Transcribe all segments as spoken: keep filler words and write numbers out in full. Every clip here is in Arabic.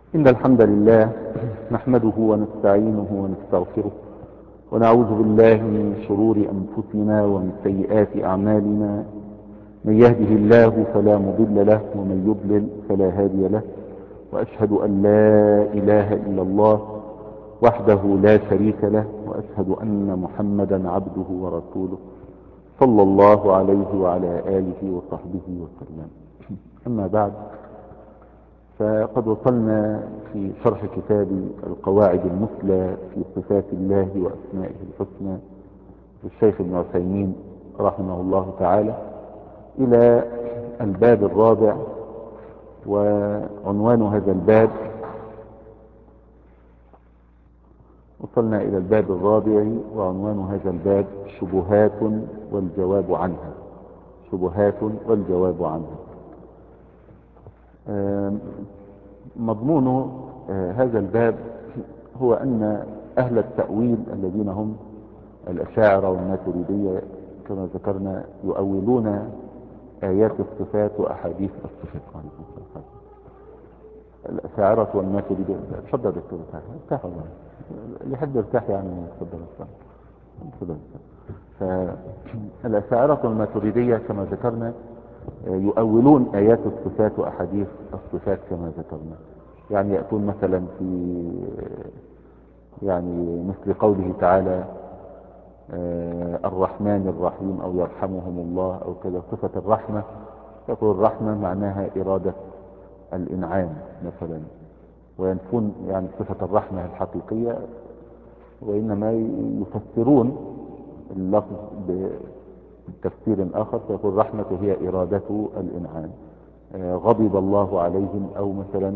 إن الحمد لله نحمده ونستعينه ونستغفره ونعوذ بالله من شرور أنفسنا ومن سيئات أعمالنا. من يهده الله فلا مضل له ومن يضلل فلا هادي له، وأشهد أن لا إله إلا الله وحده لا شريك له، وأشهد أن محمدا عبده ورسوله صلى الله عليه وعلى آله وصحبه وسلم. أما بعد، فقد وصلنا في شرح كتاب القواعد المثلى في صفات الله وأسمائه الحسنى للشيخ ابن عثيمين رحمه الله تعالى إلى الباب الرابع، وعنوان هذا الباب وصلنا إلى الباب الرابع وعنوان هذا الباب شبهات والجواب عنها. شبهات والجواب عنها. مضمون هذا الباب هو أن أهل التأويل الذين هم الأشاعرة والماتريدية كما ذكرنا يؤولون آيات الصفات وأحاديث الصفات. الأشاعرة والماتريدية. تفضل دكتور، ارتاح والله، اللي يحب يرتاح يعني تفضل تفضل. فالأشاعرة والماتريدية كما ذكرنا يؤولون آيات الصفات وأحاديث الصفات كما ذكرنا. يعني يأتون مثلا في يعني مثل قوله تعالى الرحمن الرحيم أو يرحمهم الله أو كذا، صفة الرحمة تقول الرحمة معناها إرادة الإنعام مثلا، وينفون يعني صفة الرحمة الحقيقية، وإنما يفسرون اللفظ بتفسير آخر فيقول الرحمة هي إرادة الإنعام. غضب الله عليهم، أو مثلا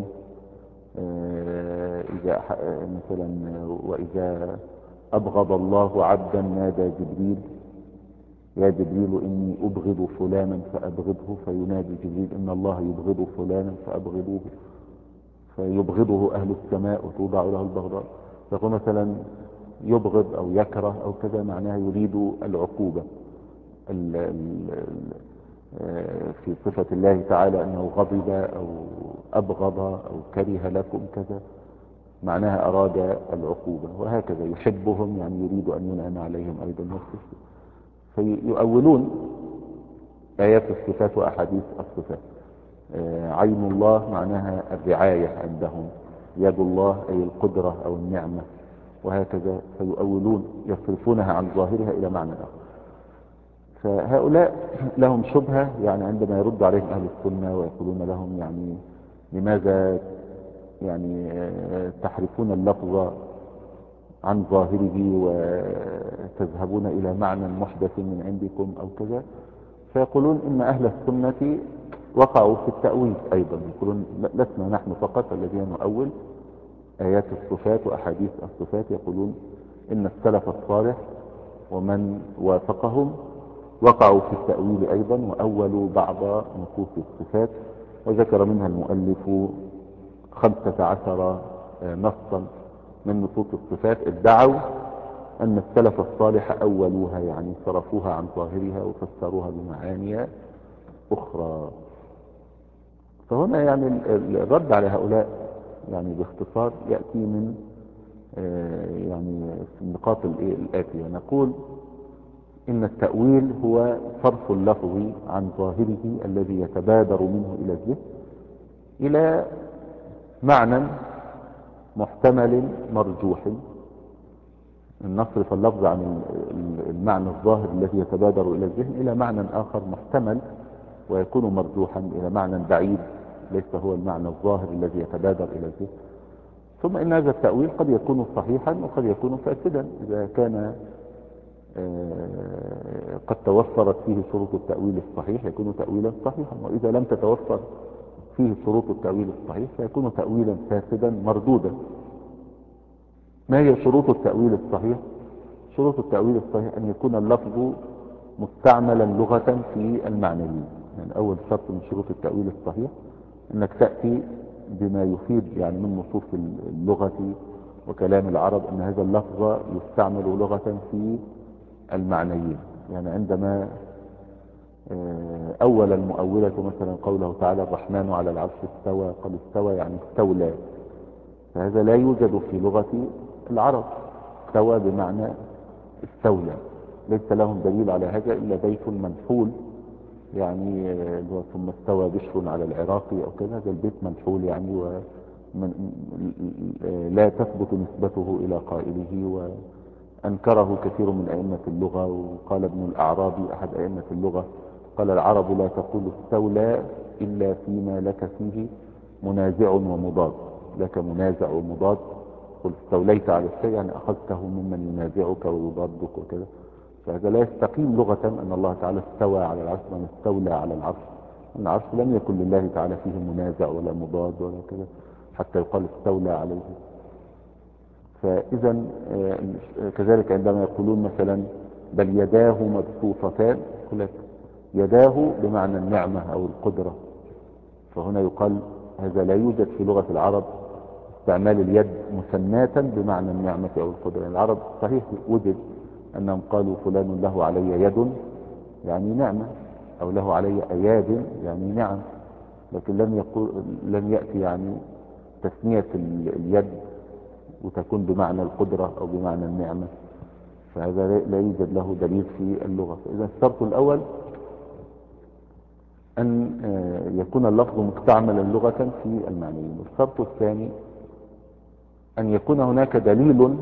إذا مثلا وإذا أبغض الله عبدا نادى جبريل يا جبريل إني أبغض فلانا فأبغضه، فينادي جبريل إن الله يبغض فلانا فأبغضوه، فيبغضه أهل السماء وتوضع له البغضاء. فيقول مثلا يبغض أو يكره أو كذا معناها يريد العقوبة. ال ال في صفة الله تعالى أنه غضب أو أبغض أو كره لكم كذا معناها أراد العقوبة، وهكذا يحبهم يعني يريد أن ينعم عليهم أيضا نفسه. فيؤولون آيات الصفات وأحاديث الصفات. عين الله معناها الرعاية عندهم، يد الله أي القدرة أو النعمة، وهكذا فيؤولون يصرفونها عن ظاهرها إلى معنى آخر. فهؤلاء لهم شبهة يعني عندما يرد عليهم أهل السنة ويقولون لهم يعني لماذا يعني تحرفون اللفظ عن ظاهره وتذهبون إلى معنى محدث من عندكم أو كذا، فيقولون إن أهل السنة وقعوا في التأويل أيضا. يقولون لسنا نحن فقط الذين نؤول آيات الصفات وأحاديث الصفات، يقولون إن السلف الصالح ومن وافقهم وقعوا في التأويل أيضا وأولوا بعض نصوص الصفات، وذكر منها المؤلف خمسة عشر نصا من نصوص الصفات ادعوا أن السلف الصالح أولوها، يعني صرفوها عن ظاهرها وفسروها بمعاني أخرى. فهنا يعني الرد على هؤلاء يعني باختصار يأتي من يعني النقاط الآتية. نقول إن التأويل هو صرف اللفظ عن ظاهره الذي يتبادر منه إلى الذهن إلى معنى محتمل مرجوح. نصرف اللفظ عن المعنى الظاهر الذي يتبادر إلى الذهن إلى معنى آخر محتمل ويكون مرجوحا إلى معنى بعيد ليس هو المعنى الظاهر الذي يتبادر إلى الذهن. ثم إن هذا التأويل قد يكون صحيحا وقد يكون فاسدا إذا كان قد توفرت فيه شروط التأويل الصحيح يكون تأويلا صحيحا، وإذا لم تتوفر فيه شروط التأويل الصحيح فيكون تأويلا فاسدا مردودا. ما هي شروط التأويل الصحيح؟ شروط التأويل الصحيح أن يكون اللفظ مستعملا لغة في المعنيين. يعني أول شرط من شروط التأويل الصحيح أنك تأتي بما يفيد يعني من نصوص اللغة وكلام العرب أن هذا اللفظ يستعمل لغة في المعنيين. يعني عندما أول المؤولة مثلا قوله تعالى الرحمن على العرش استوى، قال استوى يعني استولى، فهذا لا يوجد في لغة العرب. استوى بمعنى استولى، ليس لهم دليل على هذا إلا بيت منحول، يعني اللي هو ثم استوى بشر على العراق أو كذا، هذا البيت منحول يعني، ومن لا تثبت نسبته إلى قائله، وأنكره كثير من أئمة اللغة. وقال ابن الأعرابي أحد أئمة اللغة قال: العرب لا تقول استولى إلا فيما لك فيه منازع ومضاد، لك منازع ومضاد، قل استوليت على الشيء يعني أخذته ممن ينازعك ويضادك وكذا. فهذا لا يستقيم لغة أن الله تعالى استوى على العرش وأن استولى على العرش. العرش لم يكن لله تعالى فيه منازع ولا مضاد ولا كذا حتى يقال استولى عليه. فإذا كذلك عندما يقولون مثلا بل يداه مبسوطتان، يقول لك يداه بمعنى النعمة أو القدرة، فهنا يقال هذا لا يوجد في لغة العرب استعمال اليد مثناة بمعنى النعمة أو القدرة. العرب صحيح وجد أنهم قالوا فلان له علي يد يعني نعمة، أو له علي أياد يعني نعم، لكن لم يقول لم يأتي يعني تثنية اليد وتكون بمعنى القدرة أو بمعنى النعمة، فهذا لا يوجد له دليل في اللغة. فإذا الشرط الأول أن يكون اللفظ مستعملا لغة في المعنيين. والشرط الثاني أن يكون هناك دليل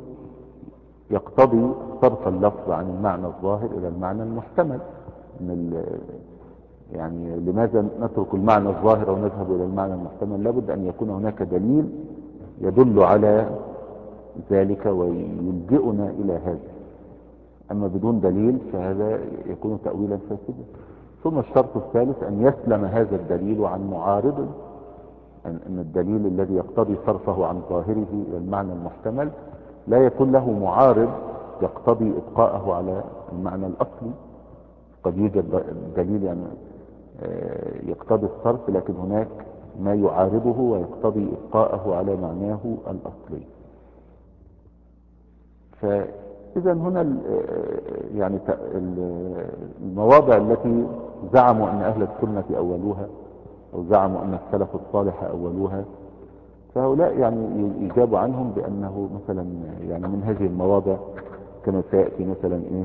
يقتضي صرف اللفظ عن المعنى الظاهر إلى المعنى المحتمل. من يعني لماذا نترك المعنى الظاهر ونذهب إلى المعنى المحتمل؟ لابد أن يكون هناك دليل يدل على ذلك ويلجئنا إلى هذا، أما بدون دليل فهذا يكون تأويلا فاسدا. ثم الشرط الثالث أن يسلم هذا الدليل عن معارض، أن الدليل الذي يقتضي صرفه عن ظاهره إلى المعنى المحتمل لا يكون له معارض يقتضي إبقاءه على المعنى الأصلي. قد يوجد دليل يعني يقتضي الصرف، لكن هناك ما يعارضه ويقتضي إبقاءه على معناه الأصلي. فإذا هنا يعني المواضع التي زعموا أن أهل السنة أولوها أو زعموا أن السلف الصالح أولوها، فهؤلاء يعني يجاب عنهم بأنه مثلا يعني من هذه المواضع كما سيأتي مثلا إيه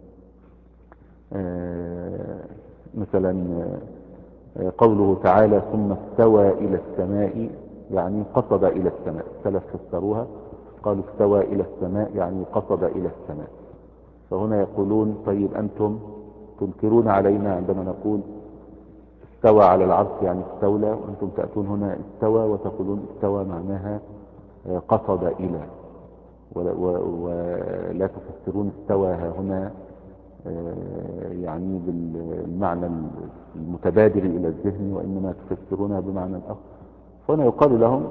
آه مثلا آه قوله تعالى ثم استوى إلى السماء يعني قصد إلى السماء. السلف فسروها قالوا استوى إلى السماء يعني قصد إلى السماء. فهنا يقولون طيب أنتم تنكرون علينا عندما نقول استوى على العرش يعني استولى، وأنتم تأتون هنا استوى وتقولون استوى معناها قصد إلى، ولا تفسرون استوى هنا يعني بالمعنى المتبادر إلى الذهن، وإنما تفسرونها بمعنى آخر. فهنا يقال لهم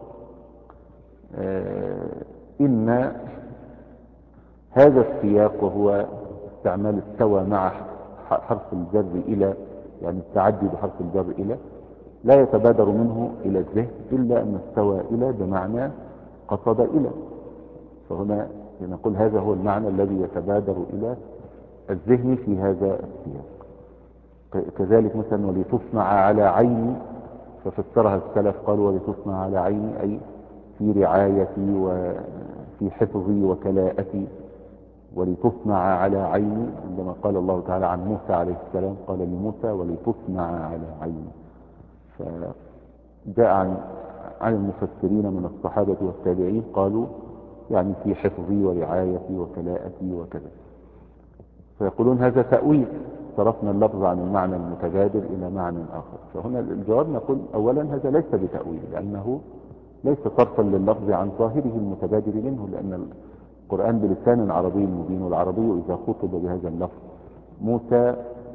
إن هذا السياق وهو استعمال استوى مع حرف الجر إلى، يعني التعدي بحرف الجر إلى، لا يتبادر منه إلى الذهن إلا أن استوى إلى بمعنى قصد إلى. فهنا نقول هذا هو المعنى الذي يتبادر إلى الذهن في هذا السياق. كذلك مثلا ولتصنع على عيني، ففسرها السلف قالوا ولتصنع على عيني أي في رعايتي وفي حفظي وكلاءتي، ولتصنع على عيني عندما قال الله تعالى عن موسى عليه السلام قال لموسى ولتصنع على عيني. فجاء عن عن المفسرين من الصحابة والتابعين قالوا يعني في حفظي ورعايتي وكلاءتي وكذا. فيقولون هذا تأويل، صرفنا اللفظ عن المعنى المتبادر إلى معنى آخر. فهنا الجواب نقول أولا هذا ليس بتأويل، لأنه ليس صرفا لللفظ عن ظاهره المتبادر منه، لأن القرآن بلسان عربي مبين، والعربي إذا خطب بهذا اللفظ موسى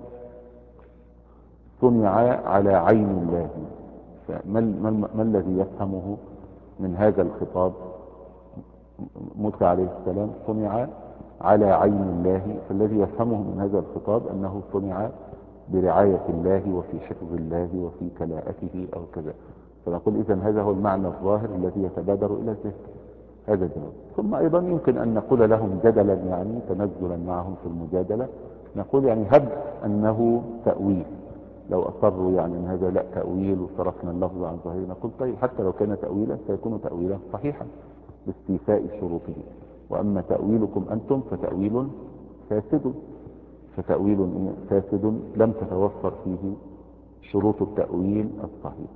صنع على عين الله، فما ما, ما الذي يفهمه من هذا الخطاب؟ موسى عليه السلام صنع على عين الله، فالذي يفهمه من هذا الخطاب أنه صنع برعاية الله وفي حفظ الله وفي كلاءته أو كذا. فنقول إذن هذا هو المعنى الظاهر الذي يتبادر إلى الذهن. هذا الجواب. ثم أيضا يمكن أن نقول لهم جدلا يعني تنزلا معهم في المجادلة، نقول يعني هب أنه تأويل، لو أصروا يعني أن هذا لا تأويل وصرفنا اللفظ عن ظاهره، نقول طيب حتى لو كان تأويلا فيكون تأويلا صحيحا باستيفاء شروطه، وأما تأويلكم أنتم فتأويل فاسد، فتأويل فاسد لم تتوفر فيه شروط التأويل الصحيح.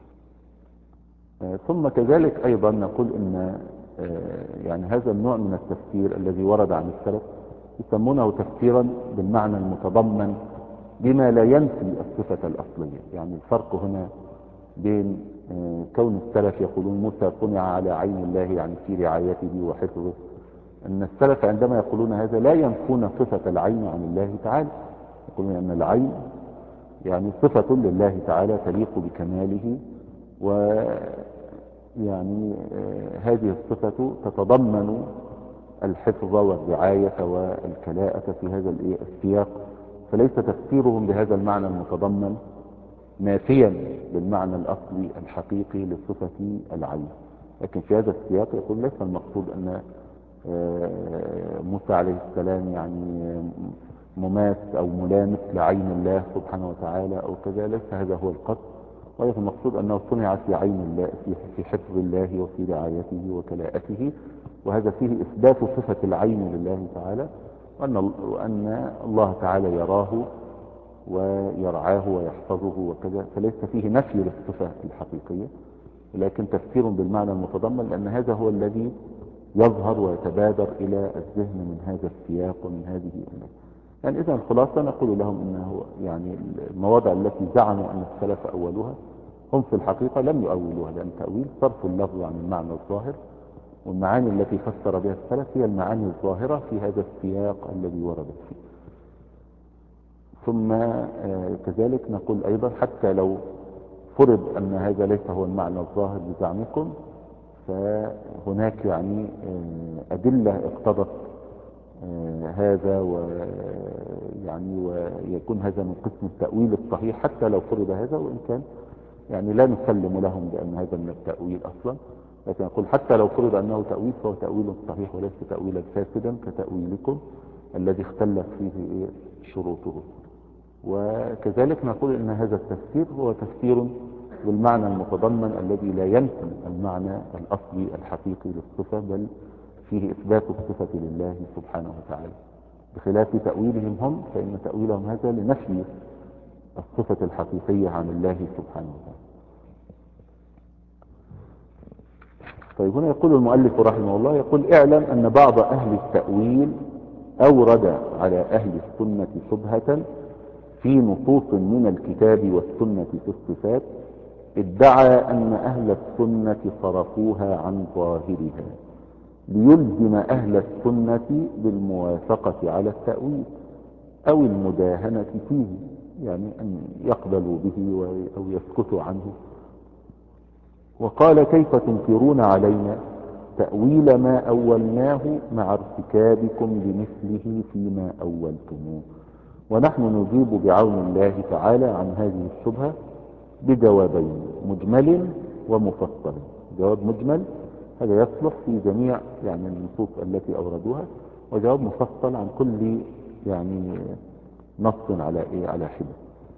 ثم كذلك أيضا نقول إن يعني هذا النوع من التفسير الذي ورد عن السلف يسمونه تفسيرا بالمعنى المتضمن بما لا ينفي الصفة الأصلية. يعني الفرق هنا بين كون السلف يقولون موسى صنع على عين الله يعني في رعايته وحفظه، أن السلف عندما يقولون هذا لا ينفون صفة العين عن الله تعالى، يقولون أن العين يعني صفة لله تعالى تليق بكماله، ويعني هذه الصفة تتضمن الحفظ والرعاية والكلاءة في هذا السياق، فليس تفسيرهم بهذا المعنى المتضمن نافيا بالمعنى الأصلي الحقيقي لصفة العين. لكن في هذا السياق يقول ليس المقصود أن موسى عليه السلام يعني مماس أو ملامس لعين الله سبحانه وتعالى أو كذا، ليس هذا هو القصد، ولكن المقصود أنه صنع في عين الله، في حفظ الله وفي رعايته وكلاءته، وهذا فيه إثبات صفة العين لله تعالى، وأن, وأن الله تعالى يراه ويرعاه ويحفظه وكذا، فليس فيه نفي للصفة الحقيقية، لكن تفسير بالمعنى المتضمن، لأن هذا هو الذي يظهر ويتبادر إلى الذهن من هذا السياق ومن هذه الأمور. يعني إذا الخلاصة نقول لهم أنه يعني المواضع التي زعموا أن السلف أولوها هم في الحقيقة لم يؤولوها، لأن تأويل صرف اللفظ عن المعنى الظاهر، والمعاني التي فسر بها السلف هي المعاني الظاهرة في هذا السياق الذي وردت فيه. ثم كذلك نقول أيضا حتى لو فرض أن هذا ليس هو المعنى الظاهر بزعمكم، فهناك يعني أدلة اقتضت هذا، ويعني ويكون هذا من قسم التأويل الصحيح حتى لو فرض هذا، وإن كان يعني لا نسلم لهم بأن هذا من التأويل أصلا، لكن نقول حتى لو فرض أنه تأويل فهو تأويل صحيح وليس تأويلا فاسدا كتأويلكم الذي اختلت فيه شروطه. وكذلك نقول ان هذا التفسير هو تفسير بالمعنى المتضمن الذي لا ينفي المعنى الاصلي الحقيقي للصفة، بل فيه اثبات الصفة لله سبحانه وتعالى، بخلاف تأويلهم هم، فان تأويلهم هذا لنفي الصفة الحقيقية عن الله سبحانه وتعالى. طيب هنا يقول المؤلف رحمه الله، يقول اعلم ان بعض اهل التأويل اورد على اهل السنة شبهة في نصوص من الكتاب والسنة في الصفات، ادعى أن أهل السنة صرفوها عن ظاهرها ليلزم أهل السنة بالموافقة على التأويل أو المداهنة فيه، يعني أن يقبلوا به أو يسكتوا عنه. وقال كيف تنكرون علينا تأويل ما أولناه مع ارتكابكم لمثله فيما أولتموه؟ ونحن نجيب بعون الله تعالى عن هذه الشبهة بجوابين، مجمل ومفصل. جواب مجمل هذا يصلح في جميع يعني النصوص التي أوردوها، وجواب مفصل عن كل يعني نص على إيه على حدة.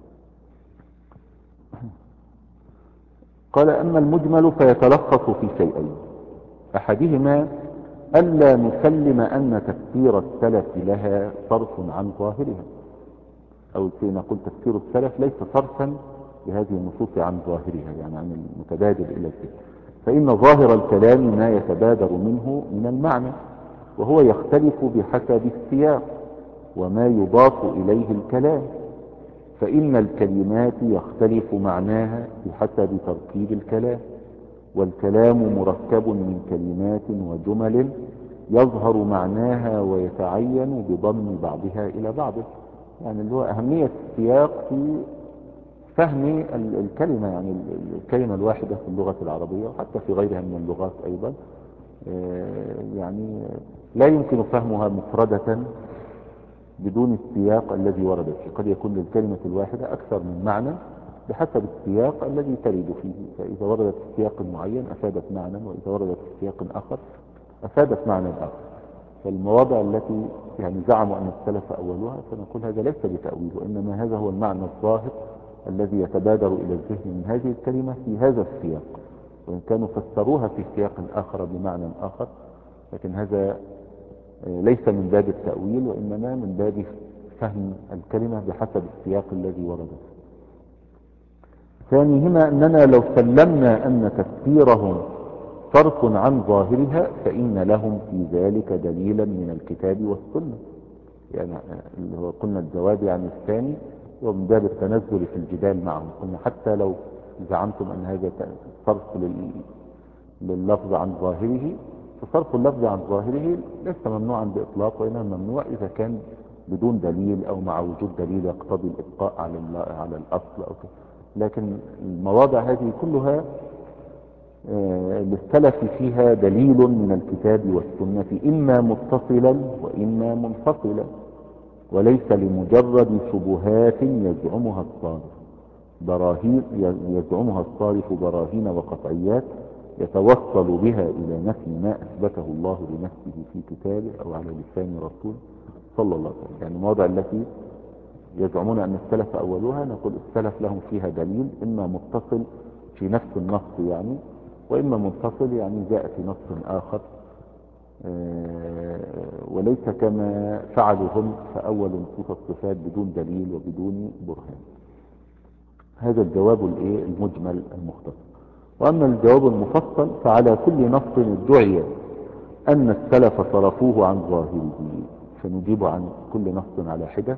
قال أما المجمل فيتلخص في شيئين، أحدهما ألا نسلم أن تفسير السلف لها صرف عن ظاهرها، أو نقول تفسير السلف ليس صرفا لهذه النصوص عن ظاهرها، يعني عن المتبادر إلى الذهن، فإن ظاهر الكلام ما يتبادر منه من المعنى، وهو يختلف بحسب السياق وما يضاف إليه الكلام، فإن الكلمات يختلف معناها بحسب تركيب الكلام، والكلام مركب من كلمات وجمل يظهر معناها ويتعين بضم بعضها إلى بعض. يعني اللي هو أهمية السياق في فهم الكلمة، يعني الكلمة الواحدة في اللغة العربية وحتى في غيرها من اللغات أيضا، يعني لا يمكن فهمها مفردة بدون السياق الذي وردت فيه. قد يكون للكلمة الواحدة أكثر من معنى بحسب السياق الذي ترد فيه، فإذا وردت في سياق معين أفادت معنى، وإذا وردت في سياق آخر أفادت معنى آخر. فالمواضع التي يعني زعموا أن السلف أولوها فنقول هذا ليس بتأويل، وإنما هذا هو المعنى الظاهر الذي يتبادر إلى الذهن من هذه الكلمة في هذا السياق، وإن كانوا فسروها في سياق آخر بمعنى آخر، لكن هذا ليس من باب التأويل، وإنما من باب فهم الكلمة بحسب السياق الذي ورد فيه. ثانيهما أننا لو سلمنا أن تفسيرهم صرف عن ظاهرها فإن لهم في ذلك دليلا من الكتاب والسنة. يعني اللي هو قلنا الجواب عن الثاني ومن باب التنزل في الجدال معهم. قلنا حتى لو زعمتم أن هذا صرف لللفظ عن ظاهره، فصرف اللفظ عن ظاهره ليس ممنوعا بإطلاق، وإنما ممنوع إذا كان بدون دليل أو مع وجود دليل يقتضي الإبقاء على على الأصل أو كده. لكن المواضع هذه كلها للسلف فيها دليل من الكتاب والسنة، إما متصلا وإما منفصلا، وليس لمجرد شبهات يزعمها الصارف براهين يزعمها الصارف براهين وقطعيات يتوصل بها إلى نفي ما أثبته الله لنفسه في كتابه أو على لسان رسوله صلى الله عليه وسلم. يعني المواضع التي يزعمون أن السلف أولوها نقول السلف لهم فيها دليل، إما متصل في نفس النص يعني، وإما منفصل يعني جاء في نص آخر، وليس كما فعلوا هم فأولوا نصوص الصفات بدون دليل وبدون برهان. هذا الجواب الايه المجمل المختصر. وأما الجواب المفصل فعلى كل نص ادعي أن السلف صرفوه عن ظاهره فنجيب عن كل نص على حدة،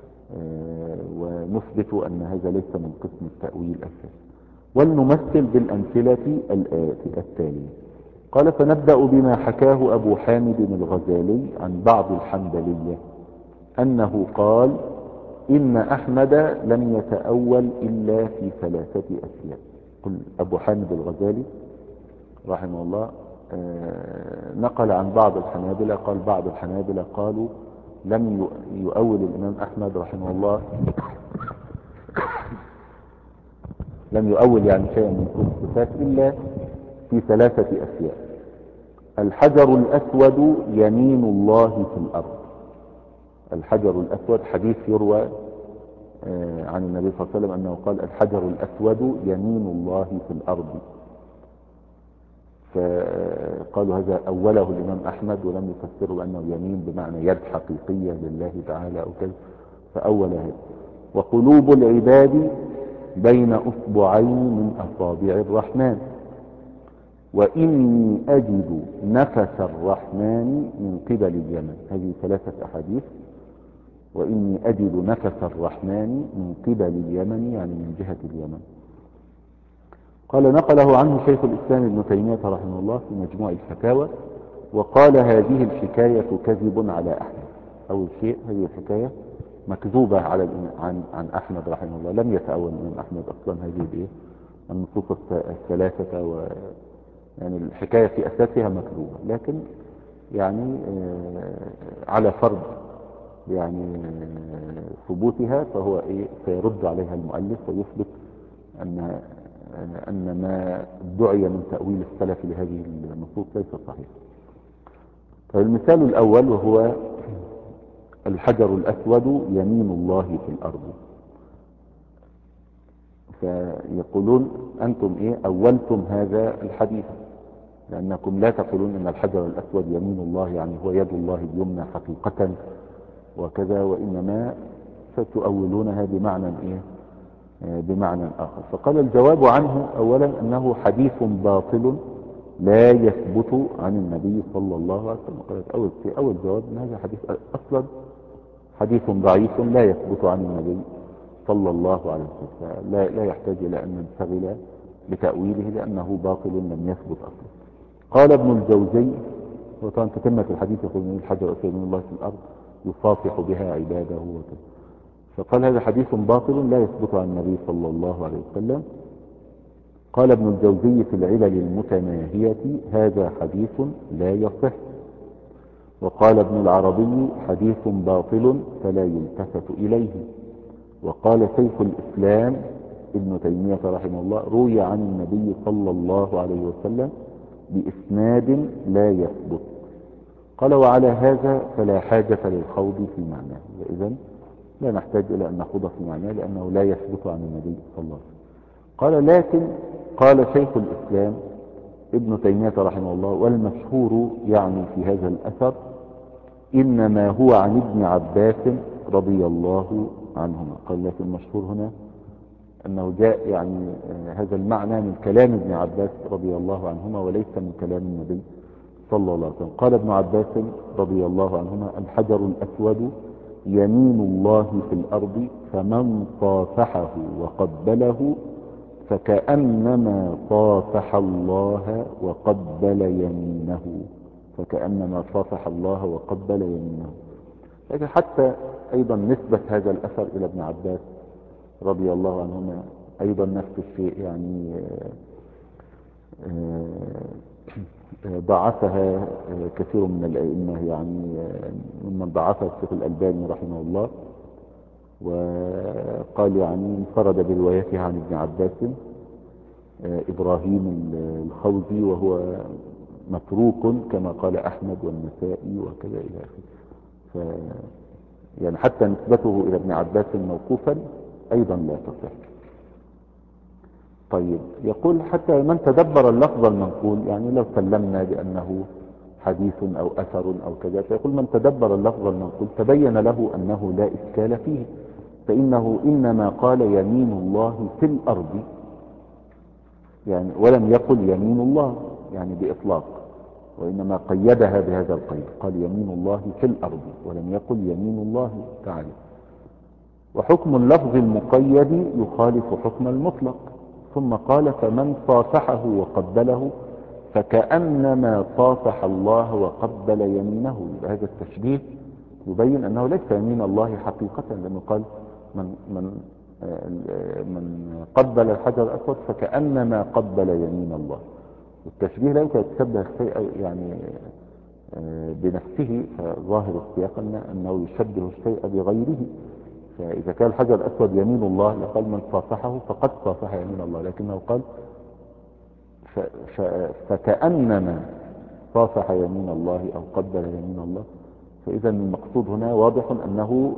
ونثبت أن هذا ليس من قسم التأويل الأساسي. ولنمثل بالأمثلة التالية. قال: فنبدأ بما حكاه أبو حامد الغزالي عن بعض الحنبلية أنه قال: إن أحمد لم يتأول إلا في ثلاثة أشياء. قل أبو حامد الغزالي رحمه الله نقل عن بعض الحنابلة، قال بعض الحنابلة قالوا لم يؤول الإمام أحمد رحمه الله لم يؤول يعني شيئا من كل الصفات إلا في ثلاثة أشياء: الحجر الأسود يمين الله في الأرض. الحجر الأسود حديث يروى عن النبي صلى الله عليه وسلم أنه قال: الحجر الأسود يمين الله في الأرض. فقالوا هذا أوله الإمام أحمد ولم يفسره بأنه يمين بمعنى يد حقيقية لله تعالى أو كذا، فأول هذا. وقلوب العباد بين أصبعين من أصابع الرحمن، وإني أجد نفس الرحمن من قبل اليمن. هذه ثلاثة أحاديث: وإني أجد نفس الرحمن من قبل اليمن يعني من جهة اليمن. قال: نقله عنه شيخ الإسلام ابن تيمية رحمه الله في مجموع الفتاوى، وقال: هذه الحكاية كذب على أحمد. أول شيء هذه الحكاية مكذوبة على عن عن أحمد رحمه الله، لم يتأول الإمام أحمد أصلا هذه الايه النصوص الثلاثة، و يعني الحكاية في أساسها مكذوبة، لكن يعني على فرض يعني ثبوتها فهو ايه سيرد عليها المؤلف ويثبت أن أن ما ادعي من تأويل السلف لهذه النصوص ليس صحيح. فالمثال الأول وهو الحجر الأسود يمين الله في الأرض. فيقولون أنتم إيه أولتم هذا الحديث، لأنكم لا تقولون أن الحجر الأسود يمين الله يعني هو يد الله اليمنى حقيقة وكذا، وإنما ستؤولونها بمعنى إيه بمعنى آخر. فقال: الجواب عنه أولا أنه حديث باطل لا يثبت عن النبي صلى الله عليه وسلم. قال أول شيء أول جواب أن هذا حديث أصلا حديث ضعيف لا يثبت عن النبي صلى الله عليه وسلم، لا, لا يحتاج إلى أن ننشغل بتأويله لأنه باطل لم يثبت أصلا. قال ابن الجوزي، وطبعا تتمة الحديث يقول من الحجر الأسود من الله في الأرض يصافح بها عباده وكذا، فقال هذا حديث باطل لا يثبت عن النبي صلى الله عليه وسلم. قال ابن الجوزي في العلل المتناهية: هذا حديث لا يصح. وقال ابن العربي: حديث باطل فلا يلتفت إليه. وقال شيخ الإسلام ابن تيمية رحمه الله: روي عن النبي صلى الله عليه وسلم بإسناد لا يثبت. قال: وعلى هذا فلا حاجة للخوض في معناه. وإذن لا نحتاج إلى أن نخوض في معناه لأنه لا يثبت عن النبي صلى الله عليه وسلم. قال لكن قال شيخ الإسلام ابن تيمية رحمه الله والمشهور يعني في هذا الأثر إنما هو عن ابن عباس رضي الله عنهما. قال لكن المشهور هنا أنه جاء يعني هذا المعنى من كلام ابن عباس رضي الله عنهما وليس من كلام النبي صلى الله عليه وسلم. قال ابن عباس رضي الله عنهما الحجر الأسود يمين الله في الأرض فمن صافحه وقبله فكأنما صافح الله وقبل يمينه فكأنما صافح الله وقبل يمينه. لكن حتى أيضا نسبة هذا الأثر إلى ابن عباس رضي الله عنهما أيضا نفس الشيء يعني ضعفها كثير من الأئمة يعني ممن ضعفها الشيخ الألباني رحمه الله وقال يعني انفرد بروايتها عن ابن عباس إبراهيم الخوزي وهو متروك كما قال أحمد والنسائي وكذا إلى آخره. ف يعني حتى نسبته إلى ابن عباس موقوفا أيضا لا تصح. طيب يقول حتى من تدبر اللفظ المنقول يعني لو سلمنا بأنه حديث أو أثر أو كذا فيقول من تدبر اللفظ المنقول تبين له أنه لا إشكال فيه فإنه إنما قال يمين الله في الأرض يعني ولم يقل يمين الله يعني بإطلاق وإنما قيدها بهذا القيد قال يمين الله في الأرض ولم يقل يمين الله تعالى. وحكم اللفظ المقيد يخالف حكم المطلق. ثم قال فمن صافحه وقبله فكأنما صافح الله وقبل يمينه. هذا التشبيه يبين أنه ليس يمين الله حقيقة لأنه قال من, من, من قبل الحجر الأسود فكأنما قبل يمين الله. والتشبيه لا يمكن يتشبه الشيء يعني بنفسه فظاهر السياق أنه يشبه الشيء بغيره. فإذا كان الحجر الأسود يمين الله لقال من صافحه فقد صافح يمين الله لكنه قال ف ف فكأنما صافح يمين الله أو قبل يمين الله. فإذا المقصود هنا واضح أنه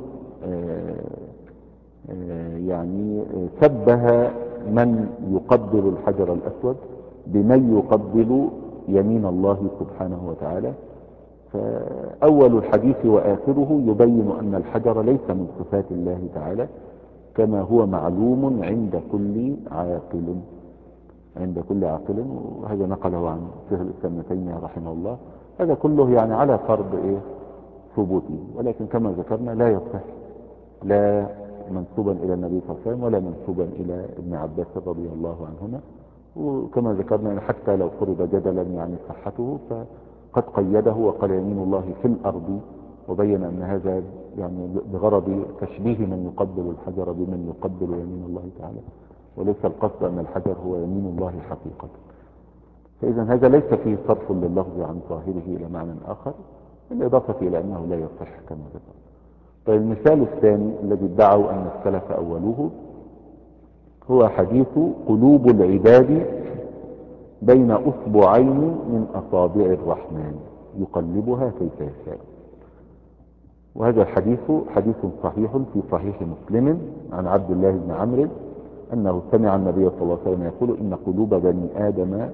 يعني شبه من يقبل الحجر الأسود بمن يقبل يمين الله سبحانه وتعالى. فأول الحديث وآخره يبين أن الحجر ليس من صفات الله تعالى كما هو معلوم عند كل عاقل عند كل عاقل. وهذا نقله عن شيخ الإسلام ابن تيمية رحمه الله. هذا كله يعني على فرض إيه ثبوته ولكن كما ذكرنا لا يصح لا منسوبا إلى النبي صلى الله عليه وسلم ولا منسوبا إلى ابن عباس رضي الله عنهما. وكما ذكرنا حتى لو فرض جدلا يعني صحته فقد قيده وقال يمين الله في الأرض وبين أن هذا يعني بغرض تشبيه من يقبل الحجر بمن يقبل يمين الله تعالى وليس القصد أن الحجر هو يمين الله حقيقة. فإذا هذا ليس فيه صرف لللفظ عن ظاهره إلى معنى آخر بالإضافة إلى أنه لا يصح كما ذكر. طيب المثال الثاني الذي ادعوا أن السلف أولوه هو حديث قلوب العباد بين أصبعين من أصابع الرحمن يقلبها كيف يشاء. وهذا الحديث حديث صحيح في صحيح مسلم عن عبد الله بن عمرو أنه سمع النبي صلى الله عليه وسلم يقول إن قلوب بني آدم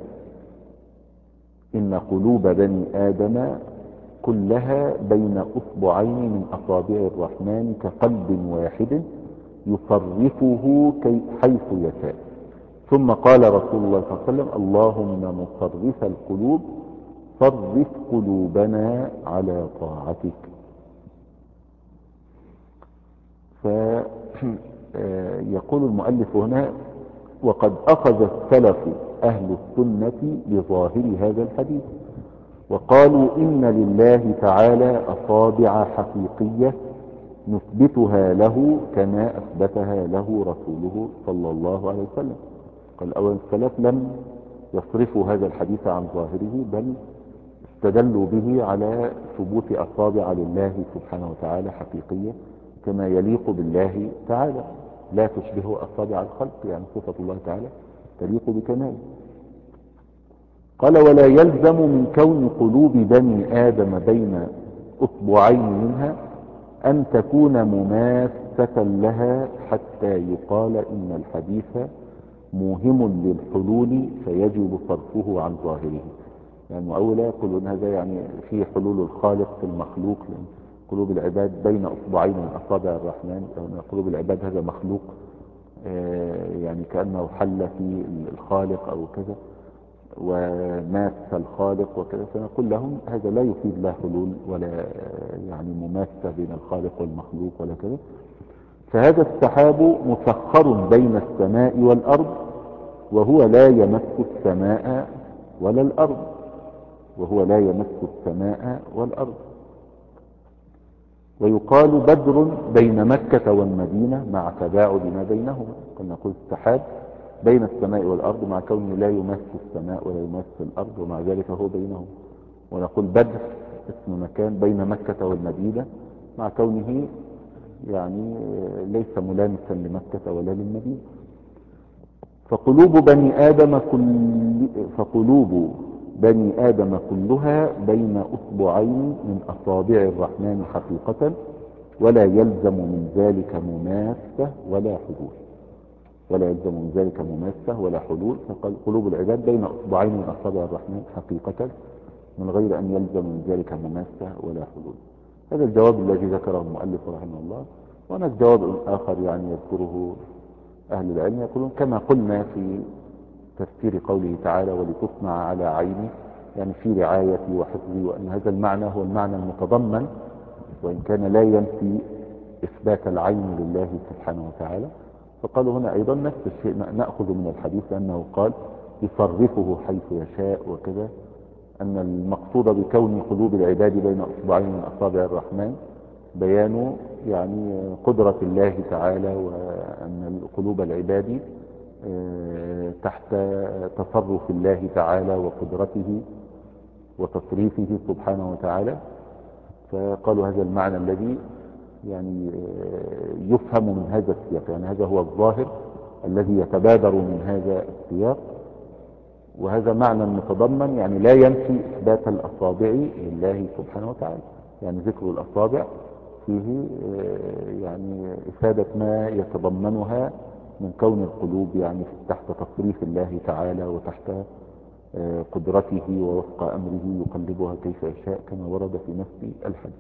إن قلوب بني آدم كلها بين أصبعين من أصابع الرحمن كقلب واحد يصرفه حيث يشاء. ثم قال رسول الله صلى الله عليه وسلم اللهم مصرف القلوب صرف قلوبنا على طاعتك. فيقول المؤلف هنا وقد أخذ السلف أهل السنة بظاهر هذا الحديث وقالوا إن لله تعالى أصابع حقيقية نثبتها له كما أثبتها له رسوله صلى الله عليه وسلم. قال أول السلف لم يصرفوا هذا الحديث عن ظاهره بل استدلوا به على ثبوت أصابع لله سبحانه وتعالى حقيقية كما يليق بالله تعالى لا تشبه أصابع الخلق يعني صفة الله تعالى تليق بكماله. قال ولا يلزم من كون قلوب بني آدم بين أصبعين منها أن تكون مماثة لها حتى يقال إن الحديث موهم للحلول فيجب صرفه عن ظاهره. يعني المؤولة يقول ان هذا يعني في حلول الخالق في المخلوق، لأن قلوب العباد بين اصبعين من اصابع الرحمن، يعني قلوب العباد هذا مخلوق يعني كأنه حل في الخالق او كذا وماس الخالق وكذا، فنقول لهم هذا لا يفيد لا حلول ولا يعني مماسة بين الخالق والمخلوق ولا كذا. فهذا السحاب مسخر بين السماء والأرض وهو لا يمس السماء ولا الأرض وهو لا يمس السماء والأرض. ويقال بدر بين مكة والمدينة مع تباعد ما بينهما. قلنا نقول السحاب بين السماء والأرض مع كونه لا يمس السماء ولا يمس الأرض ومع ذلك هو بينهم. ونقول بدر اسم مكان بين مكة والمدينة مع كونه يعني ليس ملامسا لمكة ولا للمدينة. فقلوب بني آدم كل فقلوب بني آدم كلها بين أصبعين من أصابع الرحمن حقيقة ولا يلزم من ذلك مماسة ولا حلول ولا يلزم من ذلك مماسة ولا حلول. فقلوب العباد بين أصبعين من أصابع الرحمن حقيقة من غير أن يلزم من ذلك مماسة ولا حلول. هذا الجواب الذي ذكره المؤلف رحمه الله. وهناك جواب آخر يعني يذكره أهل العلم، يقولون كما قلنا في تفسير قوله تعالى ولتصنع على عيني، يعني في رعايتي وحفظي، وأن هذا المعنى هو المعنى المتضمن وإن كان لا ينفي إثبات العين لله سبحانه وتعالى. فقالوا هنا أيضا نفس الشيء نأخذ من الحديث أنه قال يصرفه حيث يشاء وكذا، أن المقصود بكون قلوب العباد بين أصبعين من أصابع الرحمن بيان يعني قدرة الله تعالى، وأن قلوب العباد تحت تصرف الله تعالى وقدرته وتصريفه سبحانه وتعالى. فقالوا هذا المعنى الذي يعني يفهم من هذا السياق، يعني هذا هو الظاهر الذي يتبادر من هذا السياق، وهذا معنى متضمن يعني لا ينفي إثبات الأصابع لله سبحانه وتعالى. يعني ذكر الأصابع فيه يعني إفادة ما يتضمنها من كون القلوب يعني تحت تصريف الله تعالى وتحت قدرته ووفق أمره يقلبها كيف يشاء كما ورد في نفس الحديث.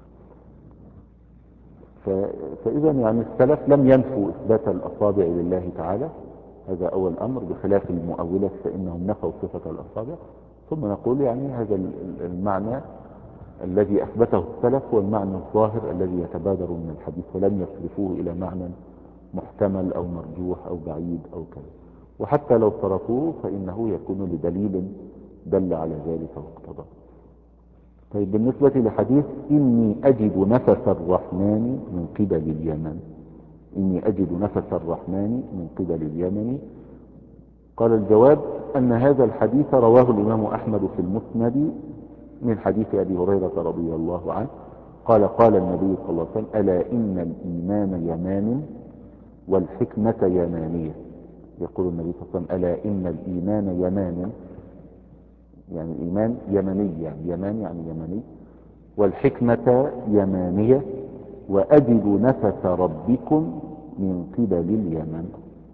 فإذا يعني السلف لم ينفوا إثبات الأصابع لله تعالى، هذا أول أمر، بخلاف المؤولة فإنهم نفوا صفة الأصابع. ثم نقول يعني هذا المعنى الذي أثبته السلف هو المعنى الظاهر الذي يتبادر من الحديث، ولم يصرفوه إلى معنى محتمل أو مرجوح أو بعيد أو كذا. وحتى لو صرفوه فإنه يكون لدليل دل على ذلك واقتضى. طيب بالنسبة لحديث إني أجد نفس الرحمن من قبل اليمن، إني أجد نفس الرحمن من قبل اليمن، قال الجواب أن هذا الحديث رواه الإمام أحمد في المسند من حديث أبي هريرة رضي الله عنه قال قال النبي صلى الله عليه وسلم ألا إن الإيمان يمان والحكمة يمانية. يقول النبي صلى الله عليه وسلم ألا إن الإيمان يمان، يعني الإيمان يمني، يعني يمان يعني يمني، والحكمة يمانية، وأجد نفس ربكم من قبل اليمن.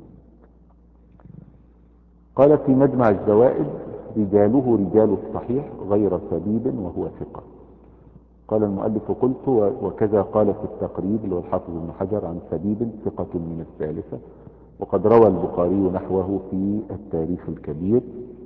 قال في مجمع الزوائد رجاله رجال الصحيح غير سبيب وهو ثقة. قال المؤلف قلت وكذا قال في التقريب اللي هو الحافظ بن حجر عن سبيب ثقة من الثالثة، وقد روى البخاري نحوه في التاريخ الكبير.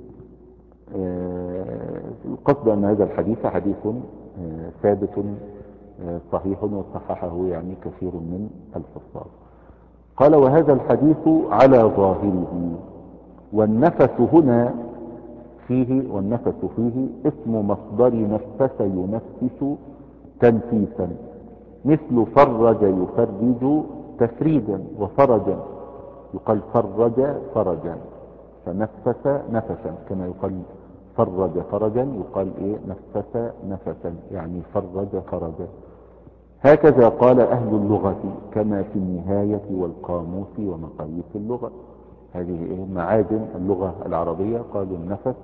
القصد أن هذا الحديث حديث ثابت صحيح وصححه يعني كثير من الحفاظ. قال وهذا الحديث على ظاهره، والنفس هنا فيه والنفس فيه اسم مصدر نفس ينفس تنفيسا، مثل فرج يفرج تفريجا، وفرجا يقال فرج فرجا، فنفس نفسا كما يقال فرج فرجا يقال ايه نفس نفسا، يعني فرج فرجا. هكذا قال أهل اللغة كما في النهاية والقاموس ومقاييس اللغة. هذه إيه معادن اللغة العربية. قالوا النفس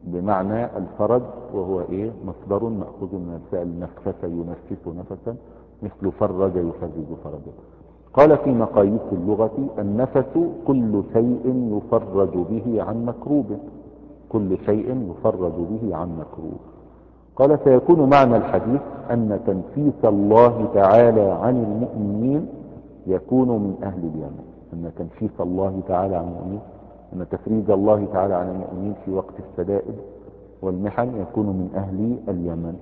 بمعنى الفرج، وهو إيه مصدر مأخوذ من الفعل نفس ينفس نفسا، مثل فرج يفرج فرجا. قال في مقاييس اللغة: النفس كل شيء يفرج به عن مكروب، كل شيء يفرج به عن مكروب. قال: فيكون معنى الحديث أن تنفيس الله تعالى عن المؤمنين يكون من أهل اليمن، أن تنفيس الله تعالى عن المؤمنين، أن تفريج الله تعالى عن المؤمنين في وقت الشدائد والمحن يكون من أهل اليمن.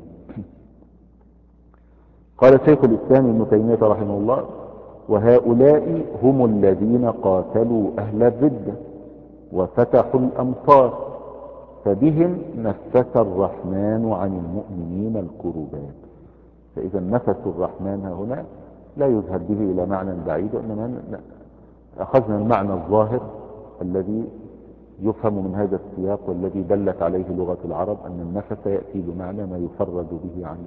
قال شيخ الإسلام ابن تيمية رحمه الله: وهؤلاء هم الذين قاتلوا أهل الردة وفتحوا الأمصار، فبهم نفس الرحمن عن المؤمنين الكربات. فإذا نفس الرحمن هنا لا يذهب به إلى معنى بعيد، وإنما أخذنا المعنى الظاهر الذي يفهم من هذا السياق والذي دلت عليه لغة العرب، أن النفس يأتي بمعنى ما يفرج به عن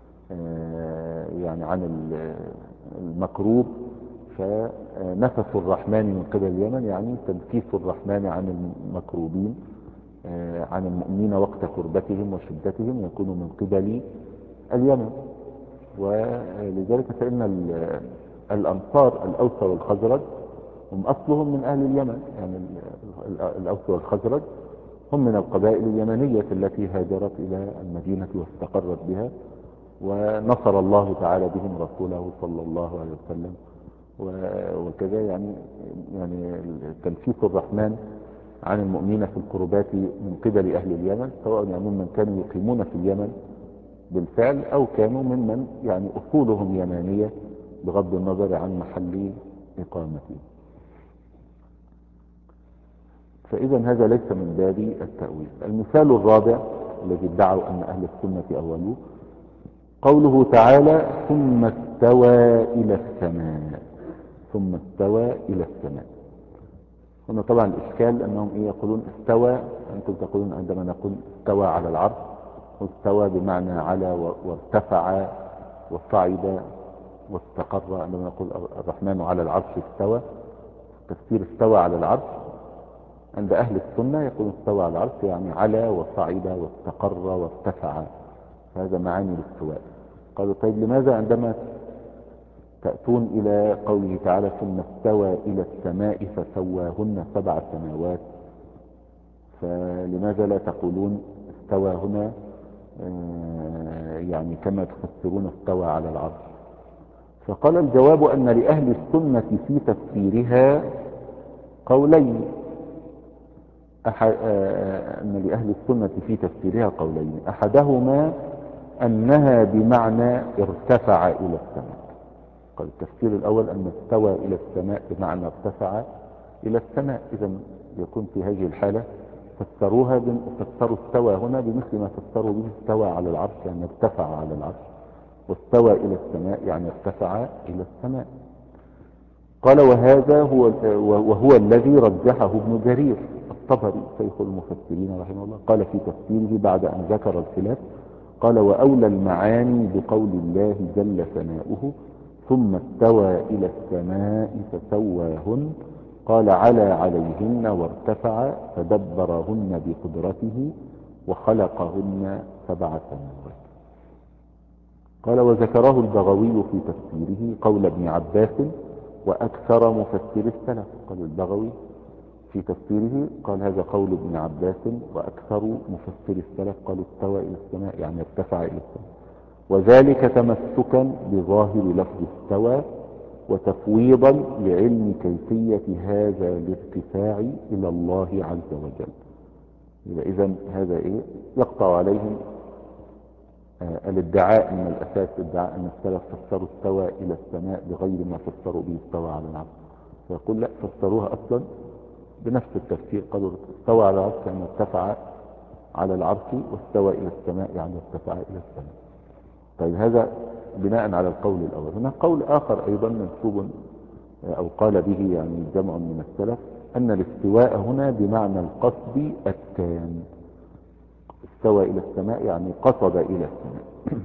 يعني عن المكروب. فنفس الرحمن من قبل اليمن يعني تنفيس الرحمن عن المكروبين، عن المؤمنين وقت كربتهم وشدتهم، يكون من قبل اليمن. ولذلك فإن الأنصار الأوس والخزرج هم أصلهم من أهل اليمن، يعني الأوس والخزرج هم من القبائل اليمنية التي هاجرت إلى المدينة واستقرت بها، ونصر الله تعالى بهم رسوله صلى الله عليه وسلم. وكذا يعني يعني تنفيس الرحمن عن المؤمنين في الكربات من قبل أهل اليمن، سواء يعني ممن كانوا يقيمون في اليمن بالفعل أو كانوا ممن يعني أصولهم يمانية بغض النظر عن محل إقامتهم. فإذا هذا ليس من باب التأويل. المثال الرابع الذي ادعوا أن أهل السنة أولوه قوله تعالى: ثم استوى إلى السماء، ثم استوى إلى السماء. هنا طبعا الإشكال أنهم إيه يقولون استوى، أنتم تقولون عندما نقول استوى على العرش، واستوى بمعنى على وارتفع وصعد واستقر. عندما نقول الرحمن على العرش استوى، تفسير استوى على العرش عند أهل السنة يقول استوى على العرش يعني على وصعد واستقر وارتفع، هذا معاني الاستواء. قالوا طيب لماذا عندما تأتون إلى قوله تعالى ثم استوى إلى السماء فسواهن سبع سماوات، فلماذا لا تقولون استوى هنا يعني كما تفسرون استوى على العرش؟ فقال الجواب أن لأهل السنة في تفسيرها قولين، أن لأهل السنة في تفسيرها قولين أحدهما أنها بمعنى ارتفع إلى السماء. قال التفسير الأول أن استوى إلى السماء بمعنى ارتفع إلى السماء، إذا يكون في هذه الحالة فسروها فسروا استوى هنا بمثل ما فسروا به استوى على العرش يعني ارتفع على العرش، واستوى إلى السماء يعني ارتفع إلى السماء. قال وهذا هو وهو الذي رجحه ابن جرير الطبري شيخ المفسرين رحمه الله. قال في تفسيره بعد أن ذكر الخلاف قال: وأولى المعاني بقول الله جل ثناؤه ثم استوى إلى السماء فسواهن، قال على عليهن وارتفع فدبرهن بقدرته وخلقهن سبع سماوات. قال وذكره البغوي في تفسيره قول ابن عباس وأكثر مفسر السلف. قال البغوي في تفسيره قال هذا قول ابن عباس وأكثر مفسر السلف قالوا استوى إلى السماء يعني ارتفع إلى السماء، وذلك تمسكا بظاهر لفظ استوى وتفويضا لعلم كيفية هذا الارتفاع إلى الله عز وجل. إذا هذا إيه يقطع عليهم آه الادعاء من الأساس، ادعاء أن السلف فسروا استوى إلى السماء بغير ما فسروا به استوى على العرش، فيقول لا، فسروها أصلا بنفس التفسير، قالوا استوى على العرش يعني ارتفع على العرش، واستوى إلى السماء يعني ارتفع إلى السماء. طيب هذا بناء على القول الأول. هناك قول آخر أيضا منسوب أو قال به يعني جمع من السلف أن الاستواء هنا بمعنى القصد التام، استوى إلى السماء يعني قصد إلى السماء.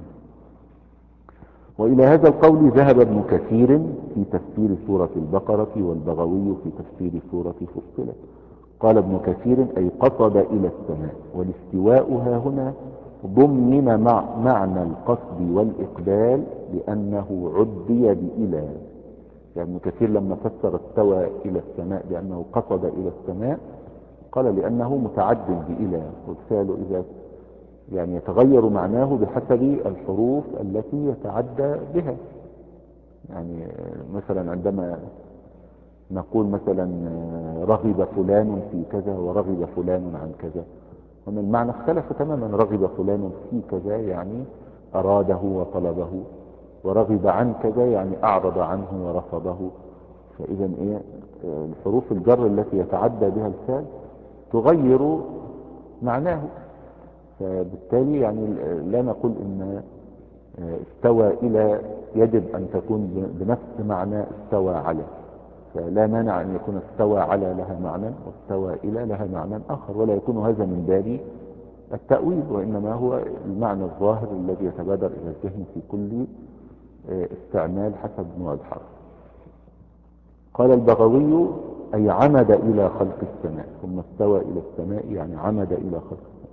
وإلى هذا القول ذهب ابن كثير في تفسير سورة البقرة والبغوي في تفسير سورة فصلت. قال ابن كثير أي قصد إلى السماء، والاستواء ها هنا ضمن مع معنى القصد والإقبال لأنه عدي بإلى. يعني كثير لما فسر استوى إلى السماء بأنه قصد إلى السماء قال لأنه متعد بإلى، والفعل إذا يعني يتغير معناه بحسب الحروف التي يتعدى بها. يعني مثلا عندما نقول مثلا رغب فلان في كذا ورغب فلان عن كذا، هنا المعنى اختلف تماما. رغب فلان في كذا يعني أراده وطلبه، ورغب عن كذا يعني أعرض عنه ورفضه. فإذا إيه الحروف الجر التي يتعدى بها الفعل تغير معناه. فبالتالي يعني لا نقول إن استوى إلى يجب أن تكون بنفس معنى استوى على، فلا مانع أن يكون استوى على لها معنى واستوى إلى لها معنى آخر، ولا يكون هذا من باب التأويل، وإنما هو المعنى الظاهر الذي يتبادر إلى الذهن في كل استعمال حسب نوع الحرف. قال البغوي أي عمد إلى خلق السماء، ثم استوى إلى السماء يعني عمد إلى خلق السماء.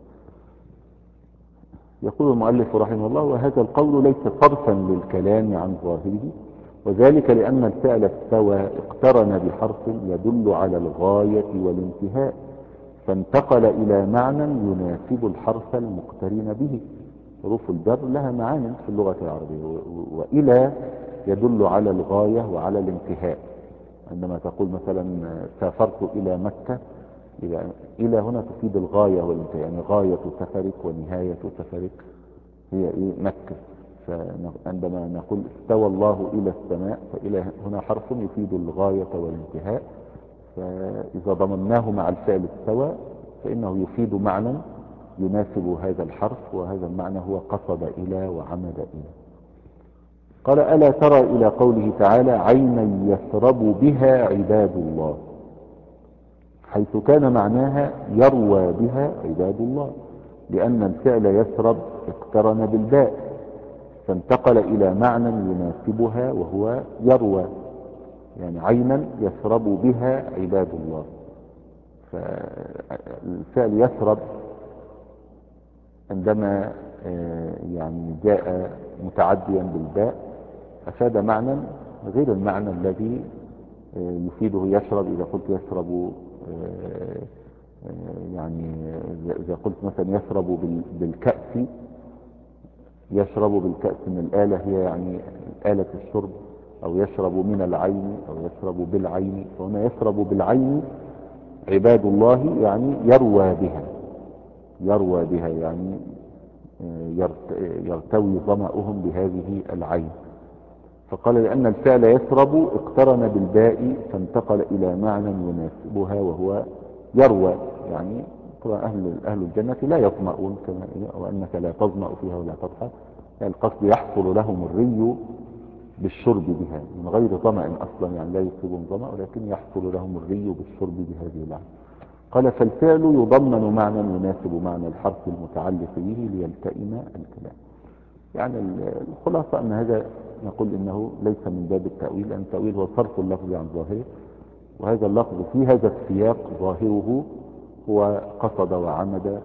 يقول المؤلف رحمه الله: وهذا القول ليس صرفا للكلام عن ظاهره، وذلك لأن الفعل استوى اقترن بحرف يدل على الغاية والانتهاء، فانتقل إلى معنى يناسب الحرف المقترن به. حروف الجر لها معاني في اللغة العربية، وإلى يدل على الغاية وعلى الانتهاء. عندما تقول مثلا سافرت إلى مكة، إلى هنا تفيد الغاية والانتهاء، يعني غاية سفرك ونهاية سفرك هي إيه؟ مكة. فعندما نقول استوى الله إلى السماء، فإلى هنا حرف يفيد الغاية والانتهاء، فإذا ضمناه مع الفعل استوى فإنه يفيد معنى يناسب هذا الحرف، وهذا المعنى هو قصد إلى وعمد إلى. قال: ألا ترى إلى قوله تعالى: عينا يشرب بها عباد الله، حيث كان معناها يروى بها عباد الله، لأن الفعل يشرب اقترن بالباء فانتقل إلى معنى يناسبها وهو يروى، يعني عينا يشرب بها عباد الله. فالفعل يشرب عندما يعني جاء متعديا بالباء أفاد معنى غير المعنى الذي يفيده يشرب. إذا قلت يشرب يعني إذا قلت مثلا يشرب بالكأس، يشرب بالكأس من الآلة هي يعني آلة الشرب، أو يشرب من العين أو يشرب بالعين. فهنا يشرب بالعين عباد الله يعني يروى بها، يروى بها يعني يرتوي ظمأهم بهذه العين. فقال لأن الفعل يشرب اقترن بالباء فانتقل إلى معنى يناسبها وهو يروى. يعني طبعا أهل, أهل الجنة لا يظمأون كما وأنك لا تظمأ فيها ولا تضحى، يعني القصد يحصل لهم الري بالشرب بها من غير ظمأ أصلا، يعني لا يصيبهم ظمأ ولكن يحصل لهم الري بالشرب بهذه العين. قال: فالفعل يضمن معنى يناسب معنى الحرف المتعلق به ليلتئم الكلام. يعني الخلاصة أن هذا نقول إنه ليس من باب التأويل، لأن التأويل هو صرف اللفظ عن ظاهره، وهذا اللفظ في هذا السياق ظاهره هو قصد وعمد،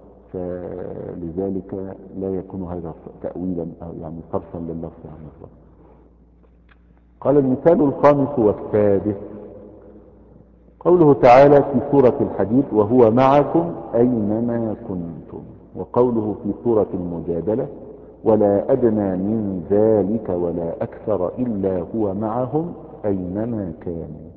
فلذلك لا يكون هذا تأويلا أو يعني صرفا لللفظ عن الظاهر. قال: المثال الخامس والسادس قوله تعالى في سورة الحديد: وهو معكم أينما كنتم، وقوله في سورة المجادلة: ولا أدنى من ذلك ولا أكثر إلا هو معهم أينما كانوا.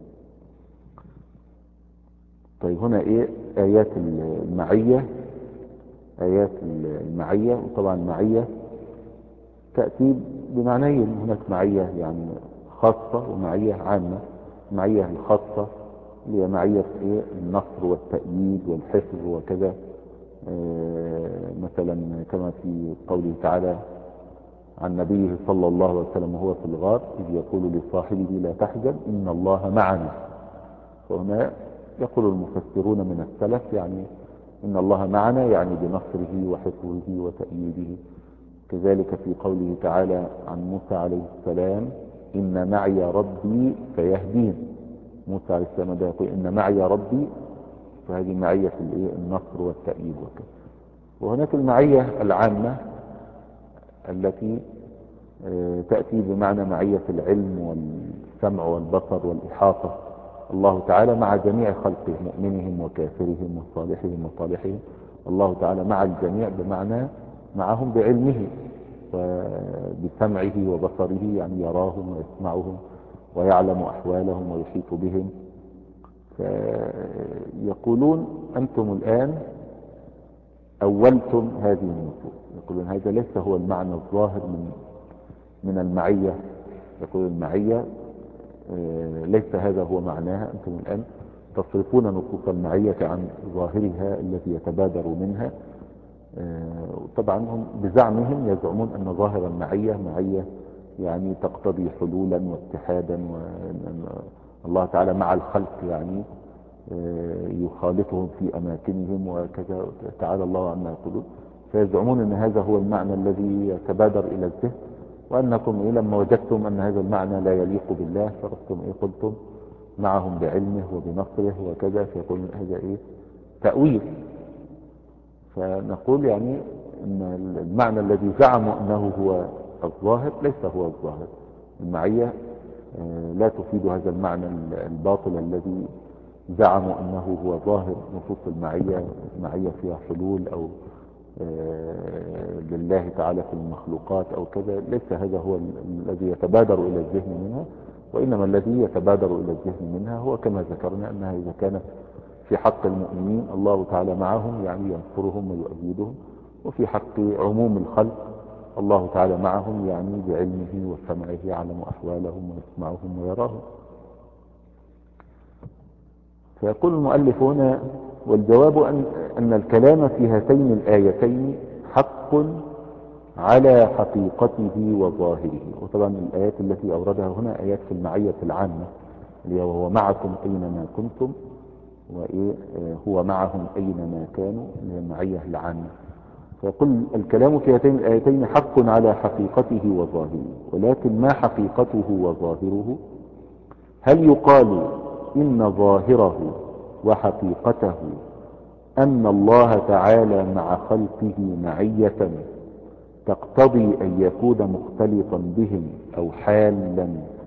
طيب هنا إيه آيات المعية؟ آيات المعية، وطبعا المعية تأتي بمعنيين، هناك معية يعني خاصة ومعية عامة. المعية الخاصة اللي هي معية إيه؟ النصر والتأييد والحفظ وكذا، آه مثلا كما في قوله تعالى عن نبيه صلى الله عليه وسلم وهو في الغار إذ يقول لصاحبه لا تحزن إن الله معنا. وهنا يقول المفسرون من السلف يعني إن الله معنا يعني بنصره وحفظه وتأييده. كذلك في قوله تعالى عن موسى عليه السلام: إن معي ربي سيهدين. موسى عليه السلام ده يقول إن معي ربي، فهذه معية النصر والتأييد وكذا. وهناك المعية العامة التي تأتي بمعنى معية العلم والسمع والبصر والإحاطة. الله تعالى مع جميع خلقه، مؤمنهم وكافرهم وصالحهم وطالحهم، الله تعالى مع الجميع بمعنى معهم بعلمه وبسمعه وبصره، يعني يراهم ويسمعهم ويعلم أحوالهم ويحيط بهم. فيقولون أنتم الآن أولتم هذه النصوص، يقولون هذا ليس هو المعنى الظاهر من من المعية. يقول المعية ليس هذا هو معناها، أنتم الآن تصرفون نصوص المعية عن ظاهرها الذي يتبادر منها. طبعا هم بزعمهم يزعمون أن ظاهر المعية معية يعني تقتضي حلولا واتحادا، وأن الله تعالى مع الخلق يعني يخالطهم في أماكنهم وكذا، تعالى الله عما يقولون. فيزعمون أن هذا هو المعنى الذي يتبادر إلى الذهن، وأنكم إيه لما وجدتم أن هذا المعنى لا يليق بالله فرستم إيه قلتم معهم بعلمه وبنصره وكذا، فيقول هذا إيه تأويل. فنقول يعني أن المعنى الذي زعموا أنه هو الظاهر ليس هو الظاهر. المعية لا تفيد هذا المعنى الباطل الذي زعموا أنه هو ظاهر نصوص المعية، معية فيها حلول أو لله تعالى في المخلوقات أو كذا. ليس هذا هو الذي يتبادر إلى الذهن منها، وإنما الذي يتبادر إلى الذهن منها هو كما ذكرنا أنها إذا كانت في حق المؤمنين الله تعالى معهم يعني ينصرهم ويؤيدهم، وفي حق عموم الخلق الله تعالى معهم يعني بعلمه وسمعه يعلم أحوالهم ويسمعهم ويراهم. فيقول المؤلف هنا: والجواب أن, أن الكلام في هاتين الآيتين حق على حقيقته وظاهره. وطبعا الآيات التي أوردها هنا آيات في المعية العامة اللي هو معكم أينما كنتم، وإيه هو معهم أينما كانوا، اللي هي المعية العامة. فيقول الكلام في هاتين الآيتين حق على حقيقته وظاهره، ولكن ما حقيقته وظاهره؟ هل يقال إن ظاهره وحقيقته أن الله تعالى مع خلقه معية تقتضي أن يكون مختلطا بهم أو حالا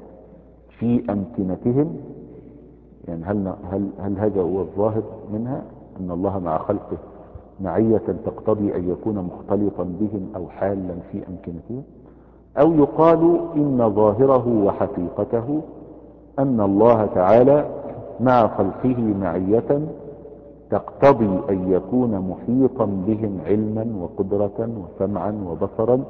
في أمكنتهم؟ يعني هل, هل, هل هذا هو الظاهر منها، أن الله مع خلقه معية تقتضي أن يكون مختلطا بهم أو حالا في أمكنتهم؟ أو يقال إن ظاهره وحقيقته أن الله تعالى مع خلقه معية تقتضي أن يكون محيطا بهم علما وقدرة وسمعا وبصرا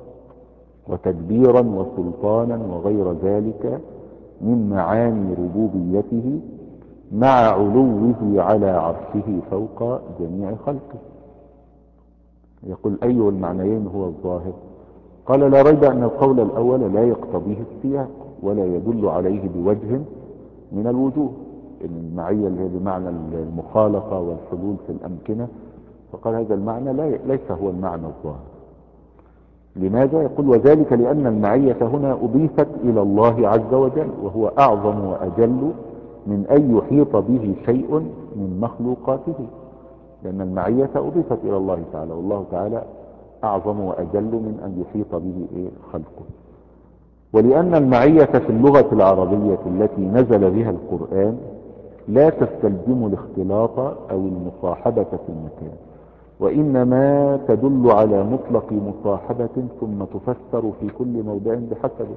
وتدبيرا وسلطانا وغير ذلك من معاني ربوبيته مع علوه على عرشه فوق جميع خلقه. يقول أي المعنيين هو الظاهر؟ قال: لا ريب أن القول الأول لا يقتضيه السياق ولا يدل عليه بوجه من الوجوه. المعية اللي هي بمعنى المخالطة والحلول في الأمكنة، فقال هذا المعنى لا ليس هو المعنى الظاهر. لماذا؟ يقول: وذلك لأن المعية هنا أضيفت إلى الله عز وجل، وهو أعظم وأجل من أن يحيط به شيء من مخلوقاته. لأن المعية أضيفت إلى الله تعالى، والله تعالى أعظم وأجل من أن يحيط به إيه خلقه. ولأن المعية في اللغة العربية التي نزل بها القرآن لا تستلزم الاختلاط أو المصاحبة في المكان، وإنما تدل على مطلق مصاحبة ثم تفسر في كل موضع بحسبه.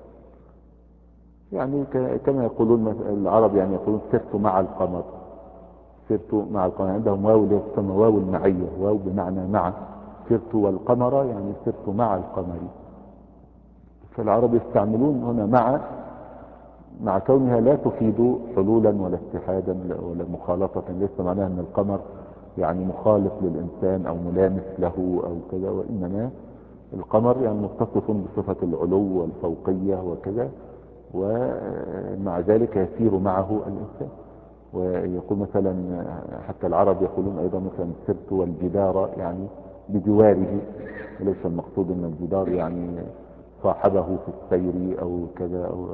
يعني كما يقولون العرب، يعني يقولون سرت مع القمر، سرت مع القمر. عندهم واو تسمى واو المعية، واو بمعنى مع. سرت والقمر يعني سرت مع القمر. فالعرب يستعملون هنا مع مع كونها لا تفيد حلولا ولا اتحادا ولا مخالطة. ليس معناها ان القمر يعني مخالط للإنسان أو ملامس له أو كذا، وإنما القمر يعني متصف بصفة العلو والفوقية وكذا، ومع ذلك يسير معه الإنسان. ويقول مثلا حتى العرب يقولون أيضا مثلا سرت والجدار يعني بجواره، وليس المقصود أن الجدار يعني صاحبه في السير أو كذا أو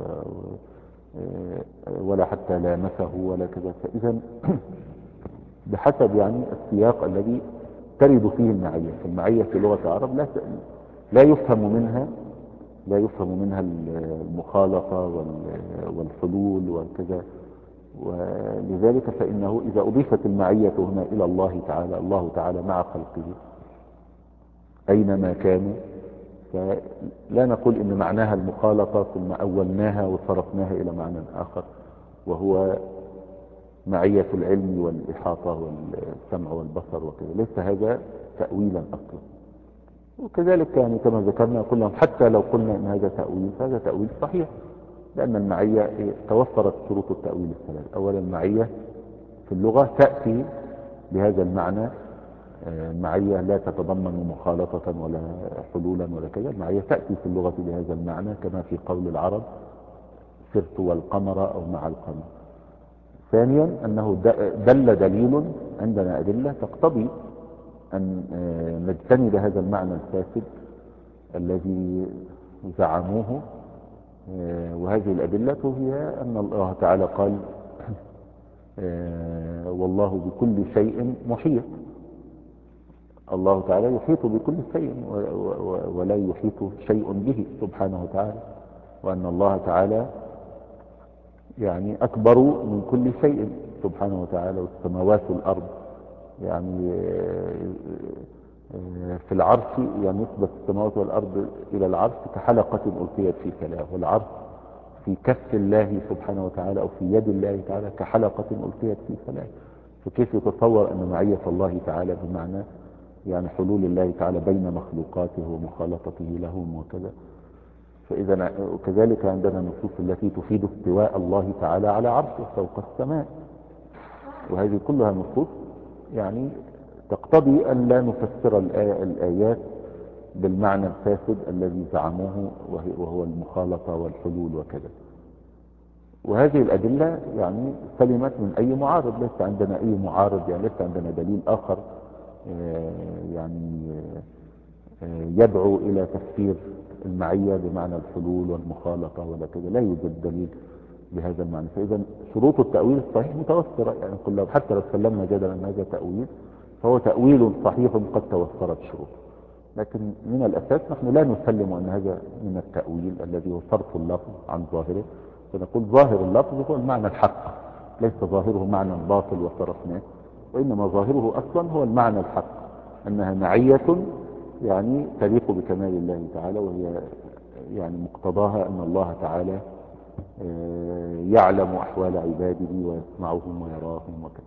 ولا حتى لامسه ولا كذا. فإذا بحسب يعني السياق الذي ترد فيه المعية. فالمعية في لغة العرب لا لا يفهم منها لا يفهم منها المخالطة والحلول وكذا. ولذلك فإنه إذا أضيفت المعية هنا إلى الله تعالى، الله تعالى مع خلقه أينما كانوا، فلا نقول إن معناها المخالطة ثم أولناها وصرفناها إلى معنى آخر وهو معية العلم والإحاطة والسمع والبصر وكذا. ليس هذا تأويلا أصلا. وكذلك يعني كما ذكرنا قلنا حتى لو قلنا إن هذا تأويل فهذا تأويل صحيح، لأن المعية توفرت شروط التأويل الثلاث. أولا المعية في اللغة تأتي بهذا المعنى، معية لا تتضمن مخالطة ولا حلولا ولا كذا. المعية تأتي في اللغة بهذا المعنى كما في قول العرب سرت والقمر أو مع القمر. ثانيا أنه دل دليل، عندنا أدلة تقتضي أن نجتنب هذا المعنى الفاسد الذي زعموه. وهذه الأدلة هي أن الله تعالى قال والله بكل شيء محيط. الله تعالى يحيط بكل شيء ولا يحيط شيء به سبحانه وتعالى، وأن الله تعالى يعني أكبر من كل شيء سبحانه وتعالى. والسماوات والأرض يعني في العرش، يعني نسبة السماوات والأرض إلى العرش كحلقة ألقيت في فلاة، والعرش في كف الله سبحانه وتعالى أو في يد الله تعالى كحلقة ألقيت في فلاة. فكيف يتصور أن معية الله تعالى بمعنى يعني حلول الله تعالى بين مخلوقاته ومخالطته لهم وكذا. فإذا وكذلك عندنا النصوص التي تفيد استواء الله تعالى على عرشه فوق السماء، وهذه كلها نصوص يعني تقتضي أن لا نفسر الآيات بالمعنى الفاسد الذي زعموه وهو المخالطة والحلول وكذا. وهذه الأدلة يعني سلمت من أي معارض، ليس عندنا أي معارض، يعني ليس عندنا دليل آخر يعني يدعو إلى تفسير المعية بمعنى الحلول والمخالطة ولا كذا. لا يوجد دليل بهذا المعنى. فإذا شروط التأويل الصحيح متوفرة، يعني نقول لو حتى لو سلمنا جدلا أن هذا تأويل فهو تأويل صحيح قد توفرت شروطه. لكن من الأساس نحن لا نسلم أن هذا من التأويل الذي هو صرف اللفظ عن ظاهره، فنقول ظاهر اللفظ هو المعنى الحق، ليس ظاهره معنى باطل وصرفناه، وإنما ظاهره أصلا هو المعنى الحق، أنها معية يعني تليق بكمال الله تعالى، وهي يعني مقتضاها أن الله تعالى يعلم أحوال عباده ويسمعهم ويراهم وكذا.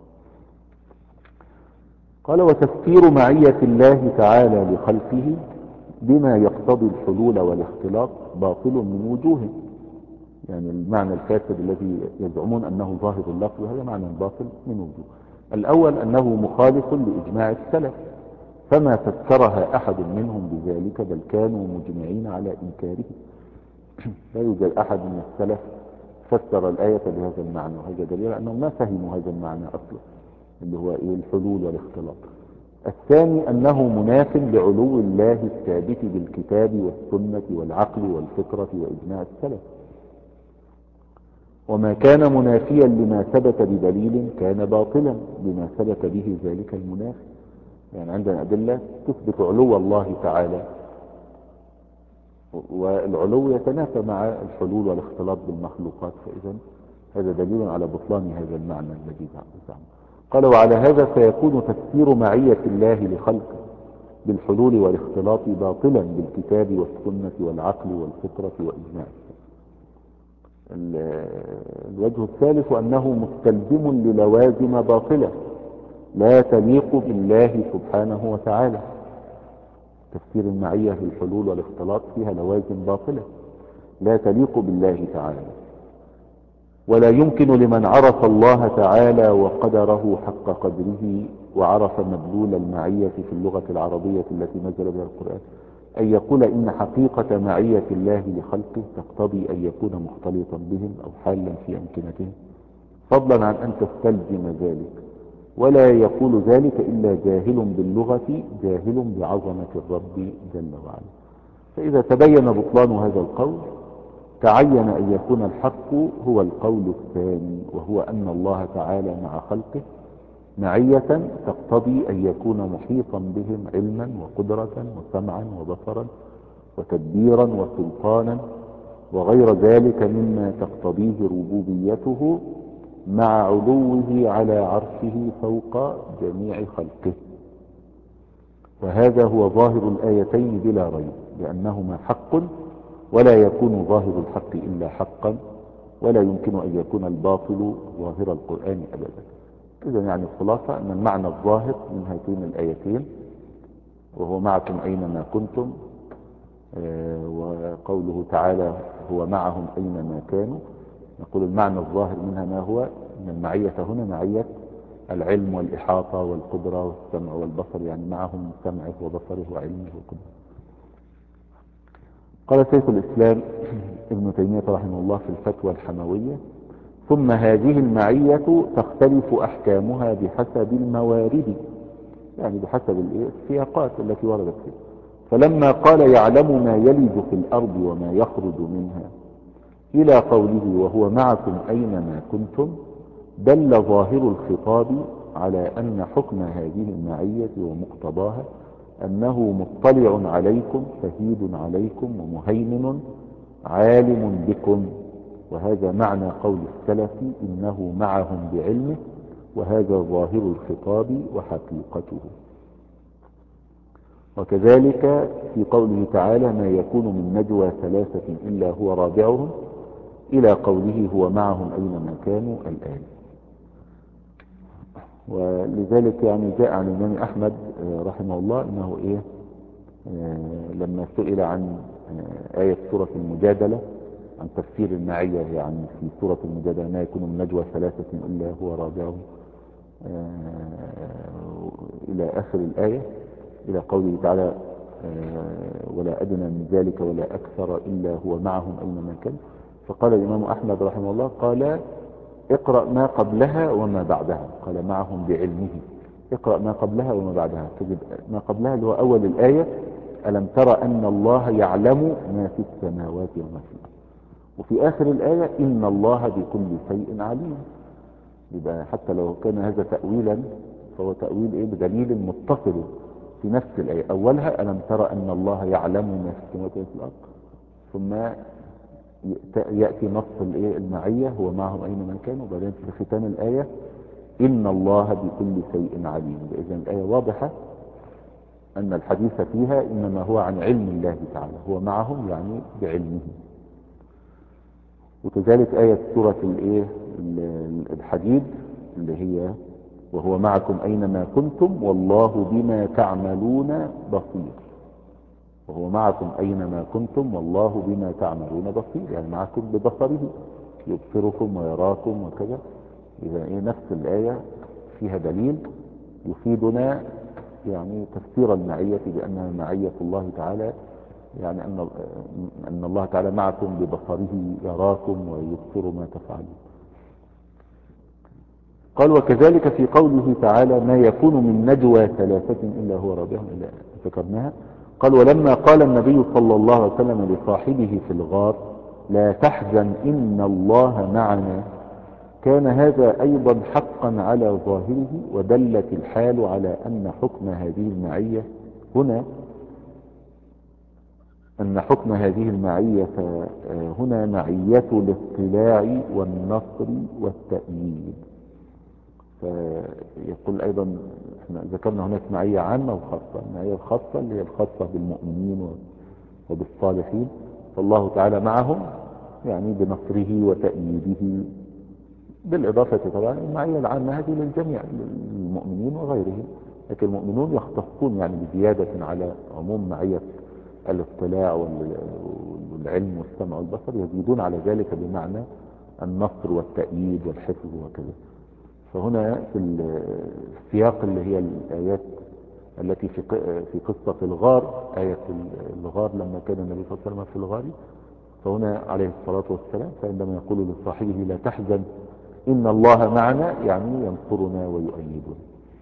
قال وتفسير معية الله تعالى لخلقه بما يقتضي الحلول والاختلاط باطل من وجوه. يعني المعنى الفاسد الذي يزعمون أنه ظاهر اللفظ هذا معنى باطل من وجوه. الأول أنه مخالف لإجماع السلف، فما فسرها أحد منهم بذلك بل كانوا مجمعين على إنكاره. لا يوجد أحد من السلف فسر الآية بهذا المعنى، وهذا دليل أنهم ما فهموا هذا المعنى أصلا اللي هو إيه الحلول والاختلاط. الثاني أنه مناف لعلو الله الثابت بالكتاب والسنة والعقل والفطرة وإجماع السلف، وما كان منافيا لما ثبت بدليل كان باطلا بما ثبت به ذلك المنافي. يعني عندنا أدلة تثبت علو الله تعالى، والعلو يتنافى مع الحلول والاختلاط بالمخلوقات، فإذا هذا دليل على بطلان هذا المعنى الذي زعمه. قال وعلى هذا فيكون تفسير معية الله لخلقه بالحلول والاختلاط باطلا بالكتاب والسنة والعقل والفطرة وإجماع. الوجه الثالث أنه مستلزم للوازم باطلة لا تليق بالله سبحانه وتعالى. تفسير المعية في الحلول والاختلاط فيها لوازم باطلة لا تليق بالله تعالى، ولا يمكن لمن عرف الله تعالى وقدره حق قدره وعرف مدلول المعية في اللغة العربية التي نزل بها القرآن أن يقول إن حقيقة معية الله لخلقه تقتضي أن يكون مختلطا بهم أو حالا في أمكنتهم، فضلا عن أن تستلزم ذلك. ولا يقول ذلك إلا جاهل باللغة جاهل بعظمة الرب جل وعلا. فإذا تبين بطلان هذا القول تعين أن يكون الحق هو القول الثاني، وهو أن الله تعالى مع خلقه معية تقتضي أن يكون محيطا بهم علما وقدرة وسمعا وبصرا وتدبيرا وسلطانا وغير ذلك مما تقتضيه ربوبيته مع علوه على عرشه فوق جميع خلقه. وهذا هو ظاهر الآيتين بلا ريب، لأنهما حق ولا يكون ظاهر الحق إلا حقا، ولا يمكن أن يكون الباطل ظاهر القرآن أبدا. إذا يعني الخلاصة أن المعنى الظاهر من هاتين الآيتين وهو معكم أينما كنتم، آه وقوله تعالى هو معهم أينما كانوا، نقول المعنى الظاهر منها ما هو أن المعية هنا معية العلم والإحاطة والقدرة والسمع والبصر، يعني معهم سمعه وبصره وعلمه وقدره. قال شيخ الإسلام ابن تيمية رحمه الله في الفتوى الحموية: ثم هذه المعية تختلف أحكامها بحسب الموارد، يعني بحسب السياقات التي وردت فيها. فلما قال يعلم ما يلج في الأرض وما يخرج منها إلى قوله وهو معكم أينما كنتم، دل ظاهر الخطاب على أن حكم هذه المعية ومقتضاها أنه مطلع عليكم شهيد عليكم ومهيمن عالم بكم. وهذا معنى قول السلف إنه معهم بعلمه، وهذا ظاهر الخطاب وحقيقته. وكذلك في قوله تعالى ما يكون من نجوى ثلاثة إلا هو رابعهم إلى قوله هو معهم أينما كانوا الآن. ولذلك يعني جاء عن الإمام أحمد رحمه الله أنه إيه آه لما سئل عن آه آية سورة المجادلة عن تفسير المعية، يعني في سورة المجادلة ما يكون من نجوى ثلاثة إلا هو رابعهم آه إلى آخر الآية إلى قوله تعالى ولا أدنى من ذلك ولا أكثر إلا هو معهم أينما كان. فقال الإمام أحمد رحمه الله قال اقرأ ما قبلها وما بعدها، قال معهم بعلمه، اقرأ ما قبلها وما بعدها، تجد ما قبلها اللي هو أول الآية ألم ترى أن الله يعلم ما في السماوات وما في الأرض، وفي آخر الآية إن الله بكل شيء عليم. يبقى حتى لو كان هذا تأويلا فهو تأويل إيه بدليل متصل في نفس الآية. أولها ألم ترى أن الله يعلم ما في السماوات وما في الأرض، ثم يأتي نص المعية هو معهم أينما كانوا، وبعدين في ختام الآية إن الله بكل شيء عليم. إذن الآية واضحة أن الحديث فيها إنما هو عن علم الله تعالى، هو معهم يعني بعلمه. وكذلك آية سورة الحديد اللي هي وهو معكم أينما كنتم والله بما تعملون بصير، وهو معكم أينما كنتم والله بما تعملون بصير، يعني معكم ببصره يبصركم ويراكم وكذا. إذا إيه نفس الآية فيها دليل يفيدنا يعني تفسير المعية بأنها معية الله تعالى، يعني أن أن الله تعالى معكم ببصره يراكم ويبصر ما تفعلون. قال وكذلك في قوله تعالى ما يكون من نجوى ثلاثة إلا هو رابعهم إلا ذكرناها. قال ولما قال النبي صلى الله عليه وسلم لصاحبه في الغار لا تحزن إن الله معنا، كان هذا أيضا حقا على ظاهره، ودلت الحال على أن حكم هذه المعية هنا أن حكم هذه المعية هنا معية الاطلاع والنصر والتأييد. فيقول أيضا احنا ذكرنا هناك معية عامة وخاصة. المعية الخاصة اللي هي الخاصة بالمؤمنين وبالصالحين، فالله تعالى معهم يعني بنصره وتأييده، بالإضافة طبعا المعية العامة هذه للجميع المؤمنين وغيرهم، لكن المؤمنون يختصون يعني بزيادة على عموم معية الاطلاع والعلم والسمع والبصر، يزيدون على ذلك بمعنى النصر والتأييد والحفظ وكذا. فهنا في السياق اللي هي الآيات التي في في قصة الغار، آية الغار لما كان النبي صلى الله عليه وسلم في الغار، فهنا عليه الصلاة والسلام فعندما يقول لصاحبه لا تحزن إن الله معنا يعني ينصرنا ويؤيدنا.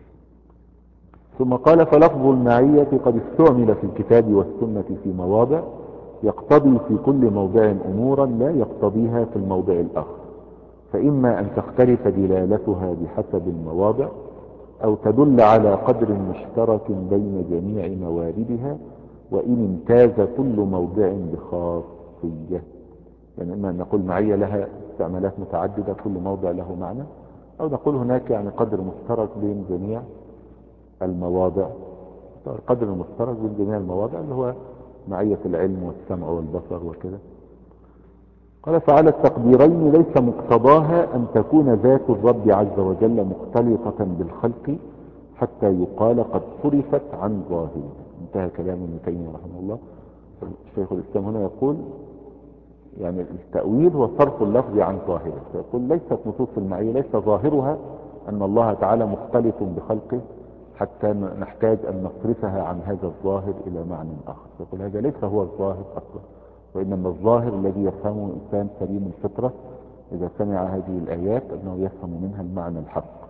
ثم قال فلفظ المعية قد استعمل في الكتاب والسنة في مواضع يقتضي في كل موضع أمورا لا يقتضيها في الموضع الآخر، فإما أن تختلف دلالتها بحسب المواضع، أو تدل على قدر مشترك بين جميع مواردها، وإن امتاز كل موضع بخاصية. يعني إما أن نقول معية لها استعمالات متعددة كل موضع له معنى، أو نقول هناك يعني قدر مشترك بين جميع المواضع. القدر المشترك بين جميع المواضع اللي هو معية العلم والسمع والبصر وكذا. قال فعلى التقديرين ليس مقتضاها أن تكون ذات الرب عز وجل مختلطة بالخلق حتى يقال قد صرفت عن ظاهرها. انتهى كلام ابن تيمية رحمه الله. الشيخ الإسلام هنا يقول يعني التأويل هو صرف اللفظ عن ظاهره، فيقول ليست نصوص المعية ليس ظاهرها أن الله تعالى مختلط بخلقه حتى نحتاج أن نصرفها عن هذا الظاهر إلى معنى آخر. فيقول هذا ليس هو الظاهر أصلا، وإنما الظاهر الذي يفهمه إنسان سليم الفطرة إذا سمع هذه الآيات أنه يفهم منها المعنى الحق.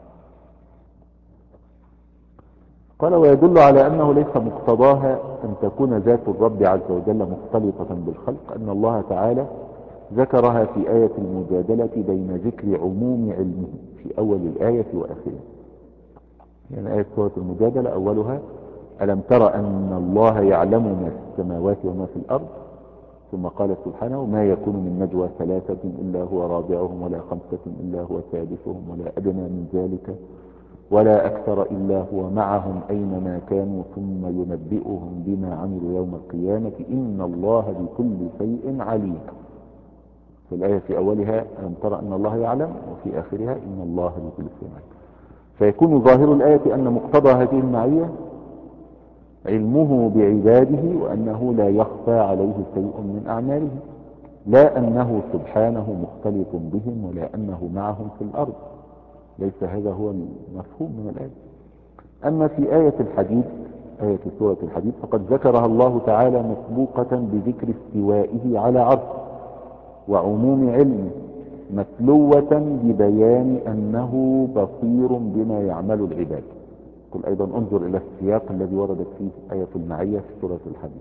قال ويدل على أنه ليس مقتضاها أن تكون ذات الرب عز وجل مختلطة بالخلق أن الله تعالى ذكرها في آية المجادلة بين ذكر عموم علمه في أول الآية وآخرها. يعني آية سورة المجادلة أولها ألم تر أن الله يعلم ما في السماوات وما في الأرض، ثم قال سبحانه ما يكون من نجوى ثلاثة إلا هو رابعهم ولا خمسة إلا هو سادسهم ولا أدنى من ذلك ولا أكثر إلا هو معهم أينما كانوا ثم ينبئهم بما عملوا يوم القيامة إن الله بكل شيء عليم. في الآية في أولها ألم ترى أن الله يعلم، وفي آخرها إن الله بكل شيء عليم. فيكون ظاهر الآية أن مقتضى هذه المعية علمه بعباده وأنه لا يخفى عليه شيء من أعماله، لا أنه سبحانه مختلط بهم ولا أنه معهم في الأرض. ليس هذا هو المفهوم من الآية. أما في آية الحديد، آية سورة الحديد، فقد ذكرها الله تعالى مسبوقة بذكر استوائه على عرشه وعموم علمه متلوة ببيان أنه بصير بما يعمل العباد. قل أيضا انظر إلى السياق الذي وردت فيه آية المعية في سورة الحديد.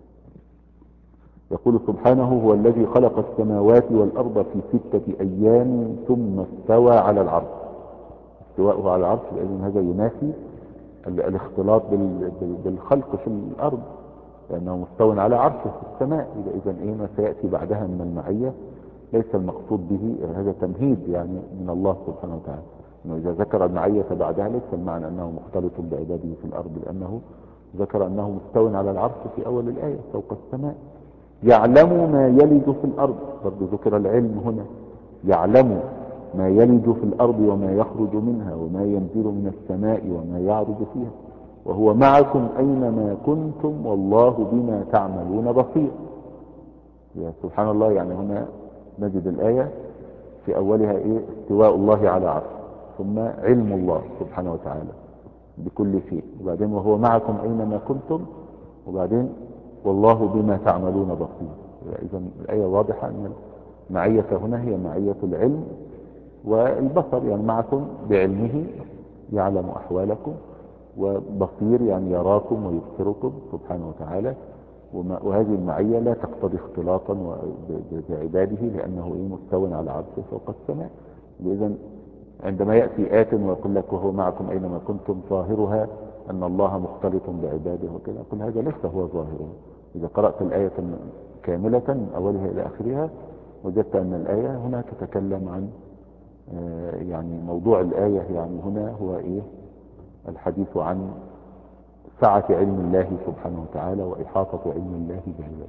يقول سبحانه هو الذي خلق السماوات والأرض في ستة أيام ثم استوى على العرش. استواءه على العرش لأن هذا ينافي الاختلاط بالخلق في الأرض، لأنه مستو على عرشه في السماء. إذا إذن إيه ما سيأتي بعدها من المعية ليس المقصود به هذا تمهيد يعني من الله سبحانه وتعالى، إنه إذا ذكر المعية بعدها ليس المعنى أنه مختلط بعباده في الأرض، لأنه ذكر أنه مستو على العرش في أول الآية فوق السماء. يعلم ما يلج في الأرض، برضو ذكر العلم هنا، يعلم ما يلج في الأرض وما يخرج منها وما ينزل من السماء وما يعرج فيها وهو معكم أينما كنتم والله بما تعملون بصير. يا سبحان الله، يعني هنا نجد الآية في أولها إيه استواء الله على عرشه، ثم علم الله سبحانه وتعالى بكل شيء، وبعدين وهو معكم أينما كنتم، وبعدين والله بما تعملون بصير. إذا الآية واضحة أن المعية هنا هي معية العلم والبصر، يعني معكم بعلمه يعلم أحوالكم، وبصير يعني يراكم ويبصركم سبحانه وتعالى. وهذه المعية لا تقتضي اختلاطا بعباده لأنه إيه مستوى على عرشه فوق السماء. إذا عندما يأتي آت ويقول لك وهو معكم أينما كنتم ظاهرها أن الله مختلط بعباده وكذا، يقول هذا ليس هو ظاهره. إذا قرأت الآية كاملة من أولها إلى آخرها وجدت أن الآية هنا تتكلم عن يعني موضوع الآية يعني هنا هو إيه الحديث عن سعة علم الله سبحانه وتعالى وإحاطة علم الله بعباده.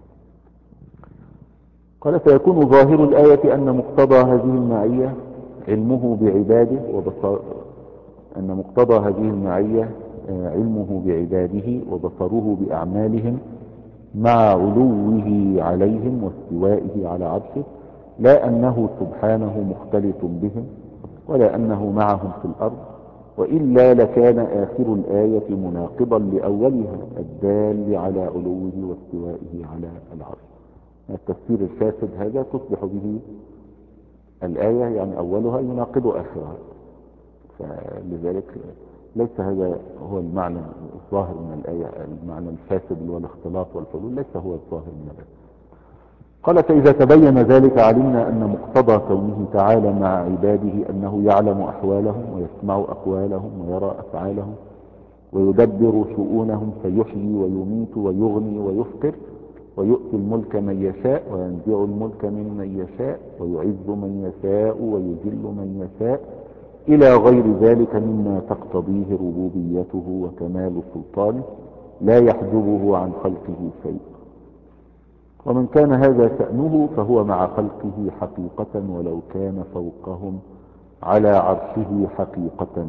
قال فيكون ظاهر الآية أن مقتضى هذه المعية علمه بعباده وبصر أن مقتضى هذه المعية علمه بعباده وبصره بأعمالهم مع علوه عليهم واستوائه على عرشه، لا أنه سبحانه مختلط بهم ولا أنه معهم في الأرض، وإلا لكان آخر الآية مناقضا لأولها الدال على علوه واستوائه على العرش. التفسير الفاسد هذا تصبح به الآية يعني أولها يناقض آخرها، فلذلك ليس هذا هو المعنى الظاهر من الآية. المعنى الفاسد اللي هو الاختلاط والحلول ليس هو الظاهر من الآية. قال فإذا تبين ذلك علمنا أن مقتضى كونه تعالى مع عباده أنه يعلم أحوالهم ويسمع أقوالهم ويرى أفعالهم ويدبر شؤونهم فيحيي ويميت ويغني ويفقر ويؤتي الملك من يشاء وينزع الملك ممن يشاء ويعز من يشاء ويذل من يشاء إلى غير ذلك مما تقتضيه ربوبيته وكمال سلطانه لا يحجبه عن خلقه شيء. ومن كان هذا شأنه فهو مع خلقه حقيقة ولو كان فوقهم على عرشه حقيقة.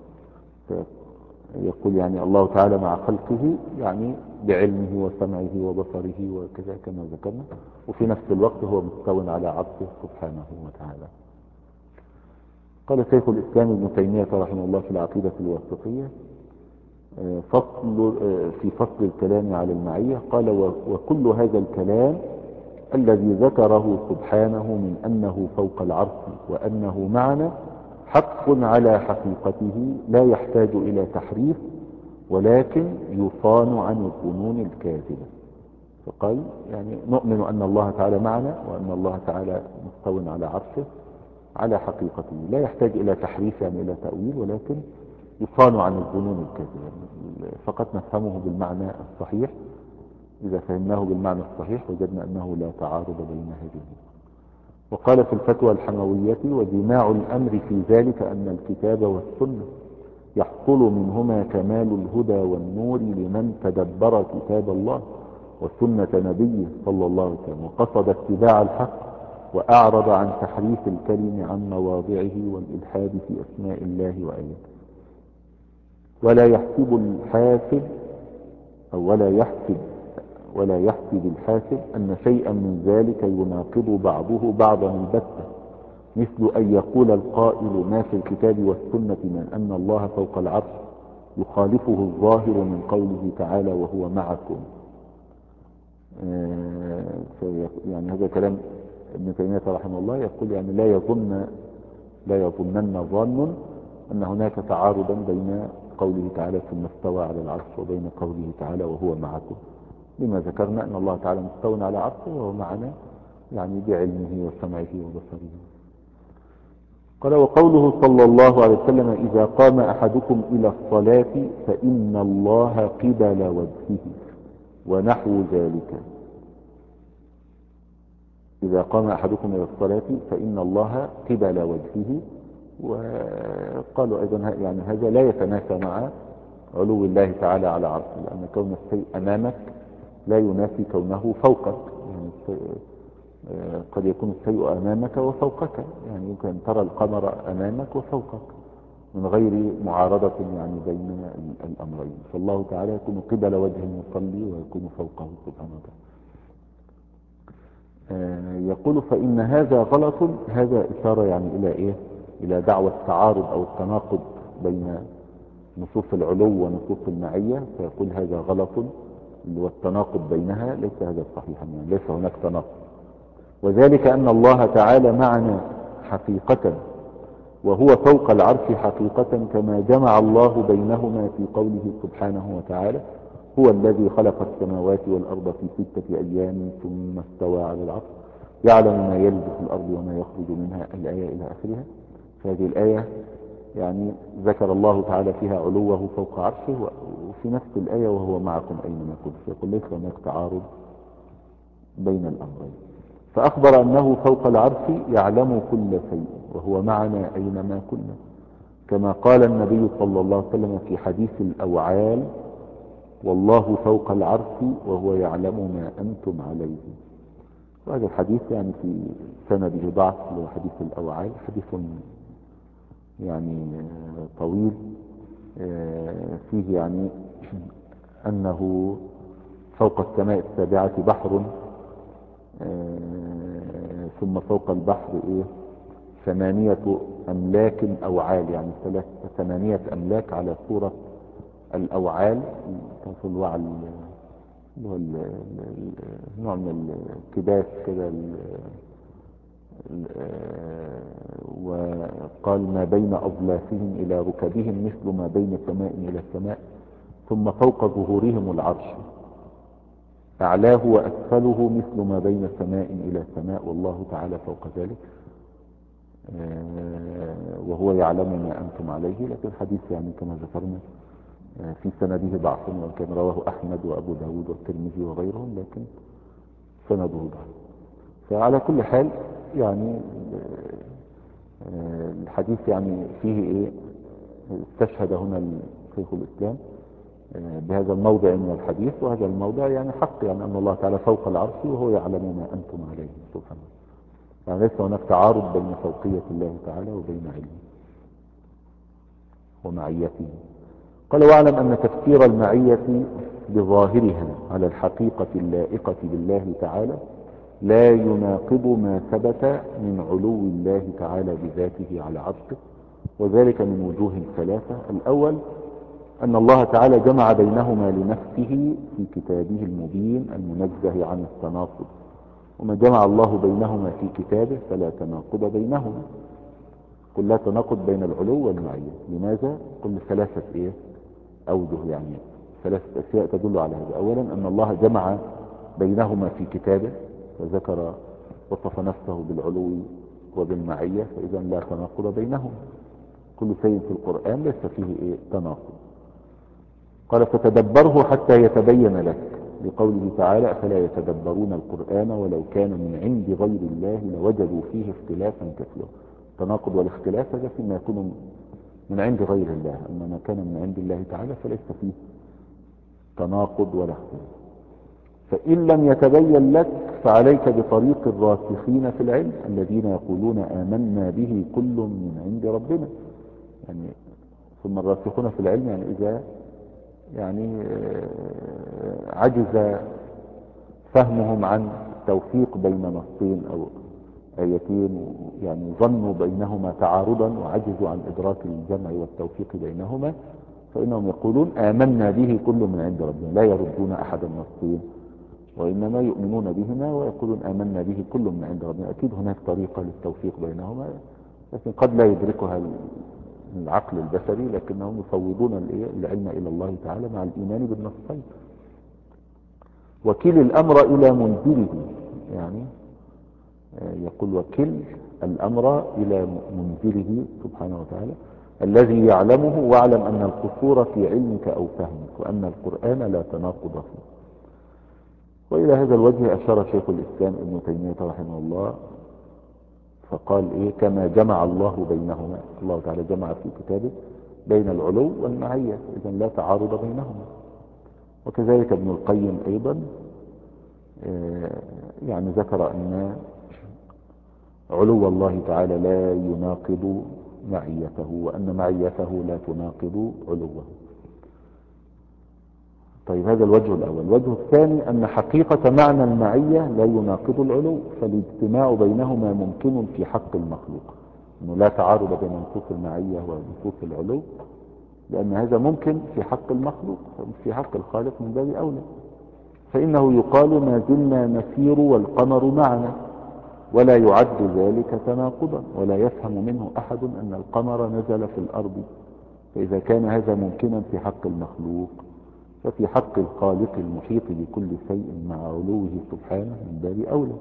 يقول يعني الله تعالى مع خلقه يعني بعلمه وسمعه وبصره وكذا كما ذكرنا، وفي نفس الوقت هو مستو على عرشه سبحانه وتعالى. قال شيخ الإسلام ابن تيمية رحمه الله في العقيدة الواسطية فصل في فصل الكلام على المعية، قال وكل هذا الكلام الذي ذكره سبحانه من أنه فوق العرش وأنه معنا حق على حقيقته لا يحتاج إلى تحريف ولكن يصان عن الظنون الكاذبة. فقال يعني نؤمن أن الله تعالى معنا وأن الله تعالى مستو على عرشه على حقيقته لا يحتاج إلى تحريف يعني إلى تأويل، ولكن يصان عن الظنون الكاذبة، فقط نفهمه بالمعنى الصحيح. إذا فهمناه بالمعنى الصحيح وجدنا أنه لا تعارض بين هذه. وقال في الفتوى الحموية وجماع الأمر في ذلك أن الكتاب والسنة يحصل منهما كمال الهدى والنور لمن تدبر كتاب الله وسنة نبيه صلى الله عليه وسلم وقصد اتباع الحق وأعرض عن تحريف الكلم عن مواضعه والإلحاد في أسماء الله وآياته. ولا يحسب الحاسب أو ولا يحسب ولا يحسب الحاسب أن شيئا من ذلك يناقض بعضه بعضا البتة، مثل أن يقول القائل ما في الكتاب والسنة من أن الله فوق العرش يخالفه الظاهر من قوله تعالى وهو معكم. يعني هذا كلام ابن تيمية رحمه الله، يقول يعني لا يظن لا يظنن ظان أن هناك تعارضا بين قوله تعالى ثم استوى على العرش وبين قوله تعالى وهو معكم، لما ذكرنا أن الله تعالى مستوى على عرشه وهو معنا يعني بعلمه وسمعه وبصره. قال وقوله صلى الله عليه وسلم إذا قام أحدكم إلى الصلاة فإن الله قبل وجهه ونحو ذلك. إذا قام أحدكم إلى الصلاة فإن الله قبل وجهه. وقالوا أيضا يعني هذا لا يتنافى مع علو الله تعالى على عرشه، لأن كون الشيء أمامك لا ينافي كونه فوقك. يعني قد يكون الشيء أمامك وفوقك، يعني يمكن أن ترى القمر أمامك وفوقك من غير معارضة يعني بين الأمرين. فالله تعالى يكون قبل وجه المصلي ويكون فوقه سبحانه وتعالى. يقول فإن هذا غلط. هذا إشارة يعني إلى إيه؟ إلى دعوة التعارض أو التناقض بين نصوص العلو ونصوص المعية، فيقول هذا غلط والتناقض بينها ليس هذا صحيحا، يعني ليس هناك تناقض. وذلك أن الله تعالى معنا حقيقة وهو فوق العرش حقيقة، كما جمع الله بينهما في قوله سبحانه وتعالى هو الذي خلق السماوات والأرض في ستة أيام ثم استوى على العرش يعلم ما يلج في الأرض وما يخرج منها الآية إلى آخرها. فهذه الآية يعني ذكر الله تعالى فيها علوه فوق عرشه، وفي نفس الآية وهو معكم أينما كنتم، فيقول ليس هناك تعارض بين الأمرين. فأخبر أنه فوق العرش يعلم كل شيء وهو معنا أينما كنا، كما قال النبي صلى الله عليه وسلم في حديث الأوعال والله فوق العرش وهو يعلم ما أنتم عليه. وهذا الحديث يعني في سنده ضعف، له حديث الأوعال حديث يعني طويل فيه يعني أنه فوق السماء السابعة بحر، ثم فوق البحر إيه ثمانية أملاك أوعال، يعني ثمانية أملاك على صورة الأوعال، في الوعل اللي هو نوع من الكباس كده. وقال ما بين أظلافهم إلى ركبهم مثل ما بين سماء إلى سماء، ثم فوق ظهورهم العرش. أعلاه وأسفله مثل ما بين سماء إلى سماء والله تعالى فوق ذلك، وهو يعلم ما أنتم عليه. لكن الحديث يعني كما ذكرنا في سنده ضعف، وكان رواه أحمد وأبو داود والترمذي وغيرهم، لكن سنده ضعف. فعلى كل حال يعني الحديث يعني فيه إيه، استشهد هنا شيخ الإسلام بهذا الموضع من الحديث، وهذا الموضع يعني حق، يعني أن الله تعالى فوق العرش وهو يعلم ما أنتم عليه سبحانه. يعني ليس هناك تعارض بين فوقية الله تعالى وبين علمه ومعيته. قال واعلم أن تفسير المعية بظاهرها على الحقيقة اللائقة بالله تعالى لا يناقض ما ثبت من علو الله تعالى بذاته على عرشه، وذلك من وجوه ثلاثة. الأول أن الله تعالى جمع بينهما لنفسه في كتابه المبين المنزه عن التناقض، وما جمع الله بينهما في كتابه فلا تناقض بينهما. قل لا تناقض بين العلو والمعية. لماذا؟ قل ثلاثة إيه أوجه، يعني ثلاثة أشياء تدل على هذا. أولا أن الله جمع بينهما في كتابه فذكر وصف نفسه بالعلو وبالمعية، فإذا لا تناقض بينهما، كل شيء في القرآن ليس فيه إيه تناقض. قال فتدبره حتى يتبين لك، لقوله تعالى أفلا يتدبرون القرآن ولو كان من عند غير الله لوجدوا فيه اختلافا كثيرا. التناقض والاختلاف هذا فيما يكون من عند غير الله، أما ما كان من عند الله تعالى فليس فيه تناقض ولا اختلاف. فإن لم يتبين لك فعليك بطريق الراسخين في العلم الذين يقولون آمنا به كل من عند ربنا. يعني ثم الراسخون في العلم يعني إذا يعني عجز فهمهم عن التوفيق بين نصين أو آيتين، يعني ظنوا بينهما تعارضا وعجزوا عن إدراك الجمع والتوفيق بينهما، فإنهم يقولون آمنا به كل من عند ربنا، لا يردون أحد النصين وإنما يؤمنون بهما ويقولون آمنا به كل من عند ربنا. أكيد هناك طريقة للتوفيق بينهما، لكن قد لا يدركها العقل البشري، لكنهم يفوضون العلم إلى الله تعالى مع الإيمان بالنصين. وكل الأمر إلى منزله، يعني يقول وكل الأمر إلى منزله سبحانه وتعالى الذي يعلمه، واعلم أن القصور في علمك أو فهمك، وأن القرآن لا تناقض فيه. وإلى هذا الوجه أشار شيخ الإسلام ابن تيمية رحمه الله فقال إيه كما جمع الله بينهما، الله تعالى جمع في كتابه بين العلو والمعية، إذن لا تعارض بينهما. وكذلك ابن القيم أيضا يعني ذكر أن علو الله تعالى لا يناقض معيته، وأن معيته لا تناقض علوه. طيب هذا الوجه الأول. الوجه الثاني أن حقيقة معنى المعية لا يناقض العلو، فالاجتماع بينهما ممكن في حق المخلوق، أنه لا تعارض بين نصوص المعية ونصوص العلو، لأن هذا ممكن في حق المخلوق، في حق الخالق من باب أولى. فإنه يقال ما زلنا نسير والقمر معنا، ولا يعد ذلك تناقضا، ولا يفهم منه أحد أن القمر نزل في الأرض. فإذا كان هذا ممكنا في حق المخلوق، ففي حق الخالق المحيط بكل شيء مع علوه سبحانه من باب أولى.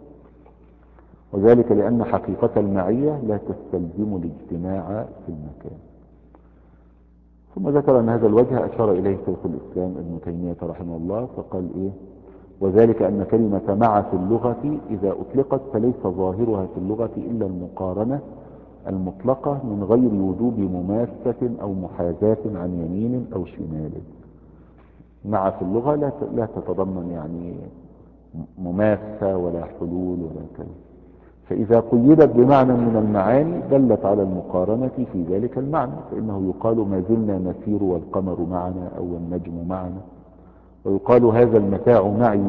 وذلك لأن حقيقة المعية لا تستلزم الاجتماع في المكان. ثم ذكر أن هذا الوجه أشار إليه شيخ الإسلام ابن تيمية رحمه الله فقال إيه وذلك أن كلمة مع في اللغة إذا أطلقت فليس ظاهرها في اللغة إلا المقارنة المطلقة من غير وجوب مماسة أو محاذاة عن يمين أو شمال. مع في اللغة لا لا تتضمن يعني مماسة ولا حلول ولا كلام، فإذا قيدت بمعنى من المعاني دلت على المقارنة في ذلك المعنى، فإنه يقال ما زلنا نسير والقمر معنا أو النجم معنا، ويقال هذا المتاع معي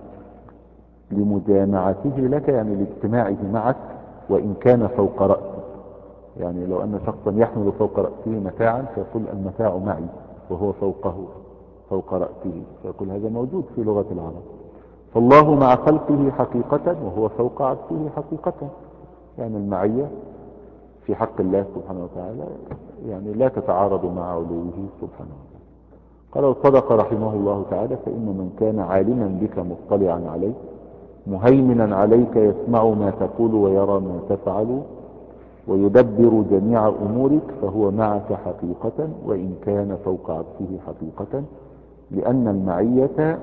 لمجامعته لك، يعني لاجتماعه معك وإن كان فوق رأسك. يعني لو أن شخصا يحمل فوق رأسه متاعا فيقول المتاع معي وهو فوقه فوق رأسه، فيقول هذا موجود في لغة العرب. فالله مع خلقه حقيقة وهو فوق عرشه حقيقة، يعني المعية في حق الله سبحانه وتعالى يعني لا تتعارض مع علوه سبحانه وتعالى. قال وصدق رحمه الله تعالى: فإن من كان عالما بك مطلعا عليك مهيمنا عليك يسمع ما تقول ويرى ما تفعل ويدبر جميع أمورك فهو معك حقيقة وإن كان فوق عرشه حقيقة، لأن المعية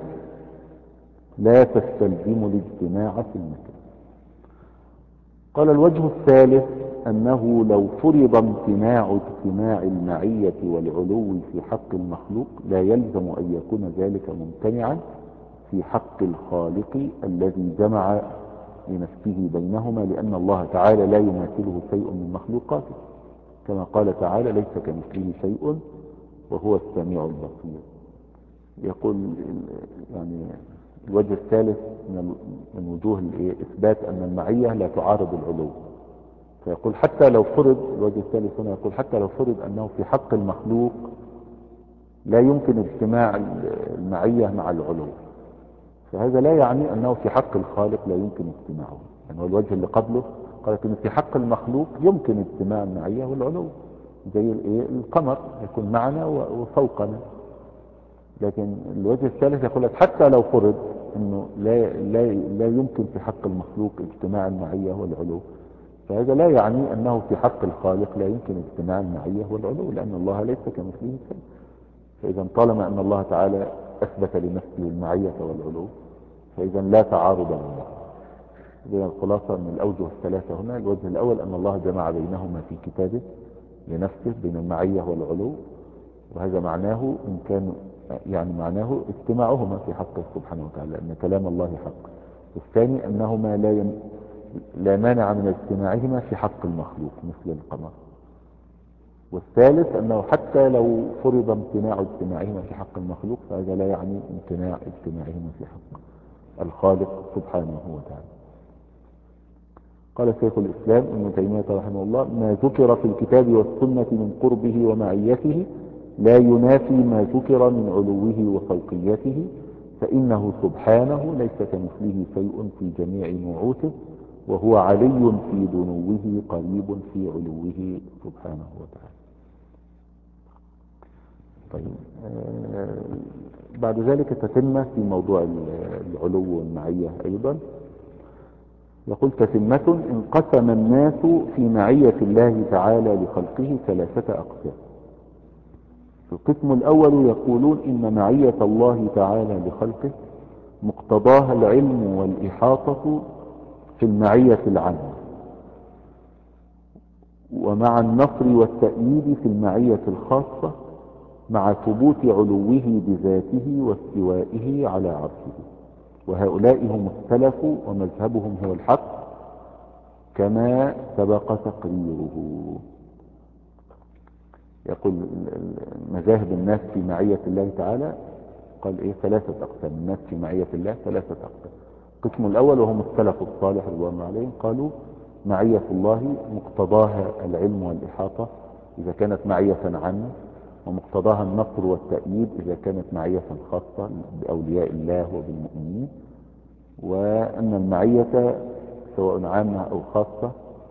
لا تستلزم الاجتماع في المكان. قال الوجه الثالث أنه لو فرض امتناع اجتماع المعية والعلو في حق المخلوق لا يلزم أن يكون ذلك ممتنعا في حق الخالق الذي جمع لنفسه بينهما، لأن الله تعالى لا يماثله شيء من مخلوقاته، كما قال تعالى: ليس كمثله شيء وهو السميع البصير. يقول يعني الوجه الثالث من من وجوه إثبات أن المعية لا تعارض العلو، فيقول حتى لو فرض، الوجه الثالث هنا يقول حتى لو فرض أنه في حق المخلوق لا يمكن اجتماع المعية مع العلو، فهذا لا يعني أنه في حق الخالق لا يمكن اجتماعه. يعني هو الوجه اللي قبله قالت أن في حق المخلوق يمكن اجتماع المعية والعلو، زي القمر يكون معنا وفوقنا، لكن الوجه الثالث يقول لك حتى لو فرض أنه لا, لا, لا يمكن في حق المخلوق اجتماع المعية والعلو، فهذا لا يعني أنه في حق الخالق لا يمكن اجتماع المعية والعلو، لأن الله ليس كمثله شيء. فإذا طالما أن الله تعالى أثبت لنفسه المعية والعلو فإذا لا تعارض بينهما. إذن الخلاصة من الأوجه الثلاثة هنا: الوجه الأول أن الله جمع بينهما في كتابه لنفسه بين المعية والعلو، وهذا معناه إن كان يعني معناه اجتماعهما في حقه سبحانه وتعالى أن كلام الله حق. والثاني أنهما لا ين... لا مانع من اجتماعهما في حق المخلوق مثل القمر. والثالث أنه حتى لو فرض امتناع اجتماعهما في حق المخلوق فهذا لا يعني امتناع اجتماعهما في حق الخالق سبحانه وتعالى. قال شيخ الإسلام ابن تيمية رحمه الله: ما ذكر في الكتاب والسنة من قربه ومعيته لا ينافي ما ذكر من علوه وفوقيته، فإنه سبحانه ليس كمثله شيء في جميع نعوته، وهو علي في دنوه قريب في علوه سبحانه وتعالى. طيب آه بعد ذلك تتم في موضوع العلو والمعية أيضا. يقول: تتمة: انقسم الناس في معية الله تعالى لخلقه ثلاثة أقسام. القسم الأول يقولون إن معية الله تعالى لخلقه مقتضاها العلم والإحاطة في المعية العامة، ومع النصر والتأييد في المعية الخاصة، مع ثبوت علوه بذاته واستوائه على عرشه. وهؤلاء هم السلف ومذهبهم هو الحق كما سبق تقريره. يقول مذاهب الناس في معية الله تعالى قال ايه ثلاثة اقسام. الناس في معية الله ثلاثة اقسام. القسم الاول وهم السلف الصالح رضوان الله عليهم قالوا معية الله مقتضاها العلم والإحاطة إذا كانت معية عامة، ومقتضاها النصر والتأييد إذا كانت معية خاصة بأولياء الله وبالمؤمنين، وأن المعية سواء عامة أو خاصة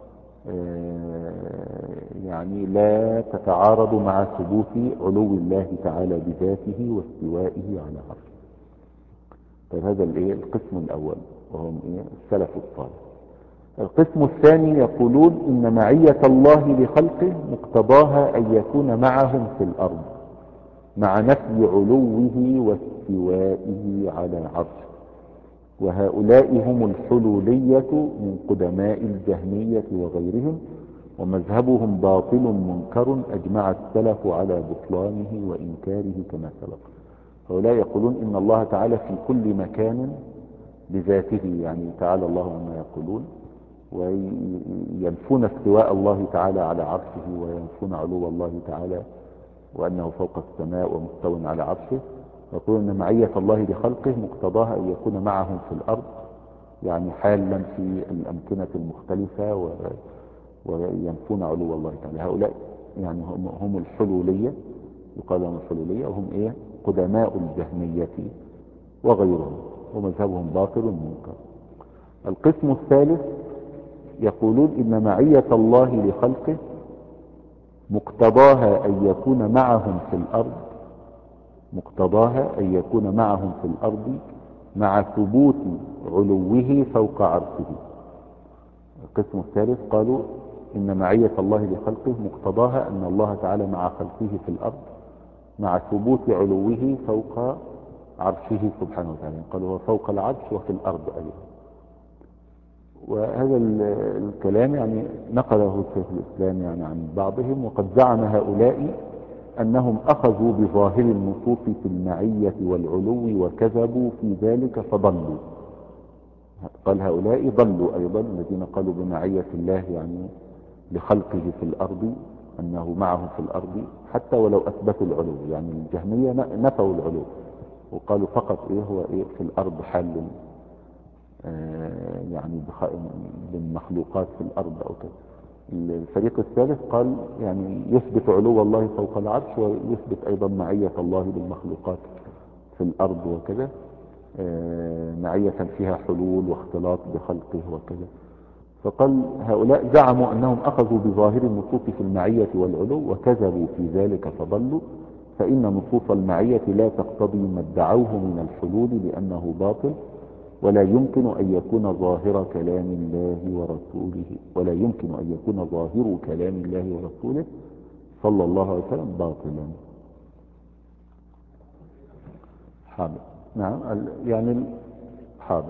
يعني لا تتعارض مع ثبوت علو الله تعالى بذاته واستوائه على عرشه. طيب هذا الايه القسم الأول وهم ايه السلف الصالح. القسم الثاني يقولون إن معية الله لخلقه مقتضاها أن يكون معهم في الأرض مع نفي علوه واستوائه على عرشه. وهؤلاء هم الحلولية من قدماء الجهمية وغيرهم، ومذهبهم باطل منكر أجمع السلف على بطلانه وإنكاره كما سبق. هؤلاء يقولون إن الله تعالى في كل مكان بذاته، يعني تعالى الله عما يقولون، وينفون استواء الله تعالى على عرشه وينفون علو الله تعالى وأنه فوق السماء ومستو على عرشه. يقولون أن معية الله لخلقه مقتضاها أن يكون معهم في الأرض، يعني حالا في الأمكنة المختلفة، و... وينفون علو الله تعالى. هؤلاء يعني هم, هم الحلولية، يقال لهم الحلولية، وهم إيه قدماء الجهمية وغيرهم، ومذهبهم باطل منكر. القسم الثالث يقولون إن معية الله لخلقه مقتضاها أن يكون معهم في الأرض مقتضاها أن يكون معهم في الأرض مع ثبوت علوه فوق عرشه. القسم الثالث قالوا إن معية الله لخلقه مقتضاها أن الله تعالى مع خلقه في الأرض مع ثبوت علوه فوق عرشه سبحانه وتعالى. قالوا هو فوق العرش وفي الأرض أيضا. وهذا الكلام يعني نقله شيخ الإسلام يعني عن بعضهم، وقد زعم هؤلاء أنهم أخذوا بظاهر النصوص في المعية والعلو وكذبوا في ذلك فضلوا. قال هؤلاء ضلوا أيضا الذين قالوا بمعية الله يعني لخلقه في الأرض أنه معه في الأرض حتى ولو أثبتوا العلو. يعني الجهمية نفوا العلو وقالوا فقط إيه هو إيه في الأرض حال آه يعني للمخلوقات في الأرض أو كذا. الفريق الثالث قال يعني يثبت علو الله فوق العرش ويثبت أيضا معية الله بالمخلوقات في الأرض وكذا، آه معية فيها حلول واختلاط بخلقه وكذا. فقال هؤلاء زعموا أنهم أخذوا بظاهر النصوص في المعية والعلو وكذبوا في ذلك فضلوا، فإن نصوص المعية لا تقتضي ما ادعوه من الحلول لأنه باطل، ولا يمكن أن يكون ظاهر كلام الله ورسوله ولا يمكن أن يكون ظاهر كلام الله ورسوله صلى الله عليه وسلم باطلا. حاضر. نعم يعني حاضر.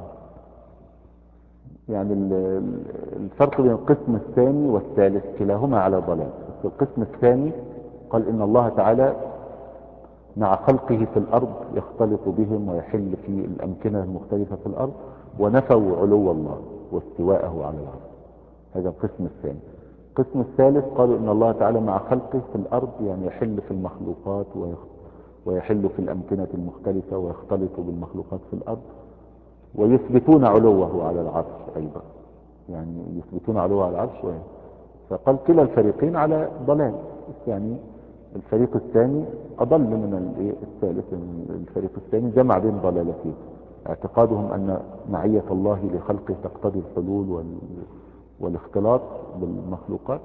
يعني الفرق بين القسم الثاني والثالث كلاهما على ضلال. القسم الثاني قال إن الله تعالى مع خلقه في الأرض يختلط بهم ويحل في الأمكنة المختلفة في الأرض، ونفوا علو الله واستواءه على العرش. هذا القسم الثاني. القسم الثالث قالوا إن الله تعالى مع خلقه في الأرض يعني يحل في المخلوقات ويحل في الأمكنة المختلفة ويختلط بالمخلوقات في الأرض، ويثبتون علوه على العرش أيضا، يعني يثبتون علوه على العرش. فقال كلا الفريقين على ضلال. يعني الفريق الثاني أضل من الثالث. الفريق الثاني جمع بين ضلالتين: اعتقادهم أن معية الله لخلقه تقتضي الحلول والاختلاط بالمخلوقات،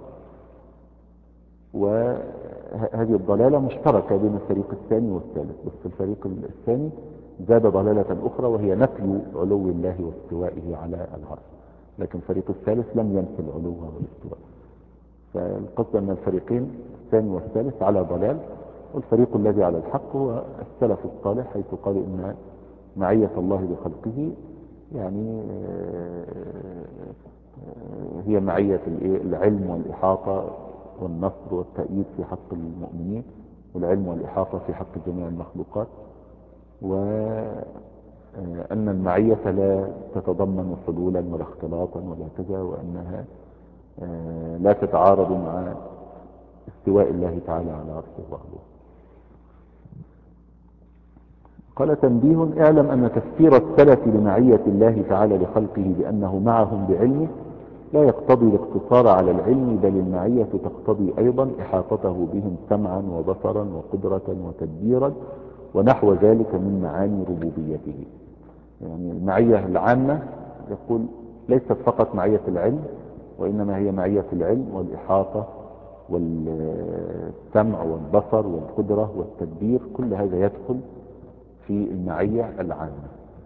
وهذه الضلالة مشتركة بين الفريق الثاني والثالث. بس الفريق الثاني زاد ضلالة أخرى وهي نفي علو الله واستوائه على العرش، لكن الفريق الثالث لم ينفي العلو والاستواء. فالقصد أن الفريقين الثاني والثالث على ضلال، والفريق الذي على الحق هو السلف الصالح، حيث قالوا إن معية الله لخلقه يعني هي معية العلم والإحاطة والنصر والتأييد في حق المؤمنين، والعلم والإحاطة في حق جميع المخلوقات، وأن المعية لا تتضمن حلولا ولا اختلاطا ولا كذا، وأنها لا تتعارض مع استواء الله تعالى على عرشه وعلوه. قال تنبيه: اعلم أن تفسير السلف لمعية الله تعالى لخلقه بأنه معهم بعلمه لا يقتضي الاقتصار على العلم، بل المعية تقتضي أيضا إحاطته بهم سمعا وبصرا وقدرة وتدبيرا ونحو ذلك من معاني ربوبيته. يعني المعية العامة يقول ليست فقط معية العلم، وإنما هي معية العلم والإحاطة والسمع والبصر والقدرة والتدبير، كل هذا يدخل في المعية العامة.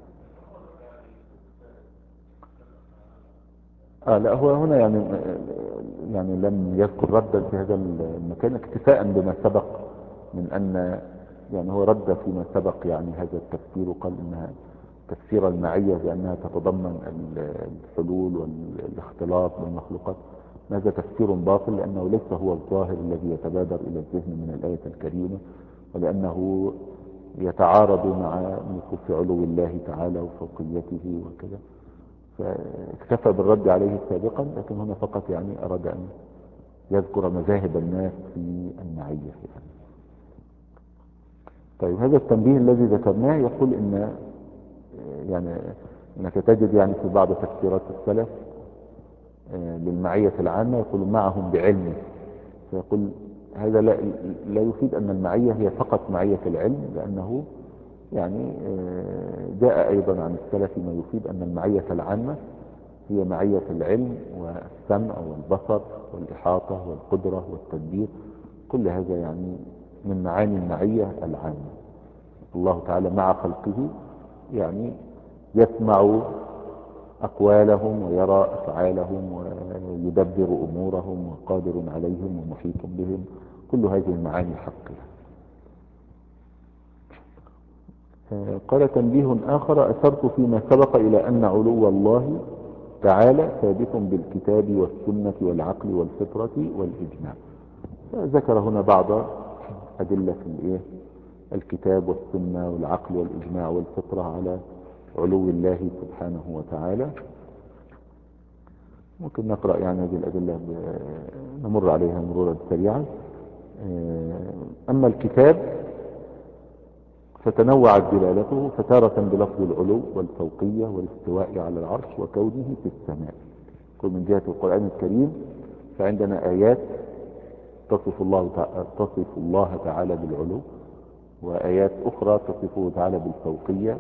آه لا، هو هنا يعني يعني لم يذكر ردا في هذا المكان اكتفاء بما سبق من أن يعني هو رد فيما سبق يعني هذا التفسير، وقال إنها تفسير المعية بأنها تتضمن الحلول والاختلاط بالمخلوقات. هذا تفسير باطل، لأنه ليس هو الظاهر الذي يتبادر إلى الذهن من الآية الكريمة، ولأنه يتعارض مع نصوص علو الله تعالى وفوقيته وكذا، فاكتفى بالرد عليه سابقا، لكن هنا فقط يعني أراد أن يذكر مذاهب الناس في المعية يعني. طيب هذا التنبيه الذي ذكرناه يقول إن يعني انك تجد يعني في بعض تفسيرات السلف للمعية العامة يقول معهم بعلمه، فيقول هذا لا, لا يفيد أن المعية هي فقط معية العلم، لأنه يعني جاء أيضا عن السلف ما يفيد أن المعية العامة هي معية العلم والسمع والبصر والإحاطة والقدرة والتدبير، كل هذا يعني من معاني المعية العامة. الله تعالى مع خلقه، يعني يسمع أقوالهم ويرى أفعالهم ويدبر أمورهم وقادر عليهم ومحيط بهم، كل هذه المعاني حقها. قال تنبيه آخر: أشرت فيما سبق إلى أن علو الله تعالى ثابت بالكتاب والسنة والعقل والفطرة والإجماع. ذكر هنا بعض أدلة الإيه؟ الكتاب والسنة والعقل والإجماع والفطرة على علو الله سبحانه وتعالى. ممكن نقرأ يعني هذه الأدلة، نمر عليها مرورا سريعا. أما الكتاب فتنوعت دلالته، فتارة بلفظ العلو والفوقية والاستواء على العرش وكونه في السماء. كل من جهة القرآن الكريم فعندنا آيات تصف الله تعالى, تصف الله تعالى بالعلو، وآيات أخرى تصفه تعالى بالفوقية،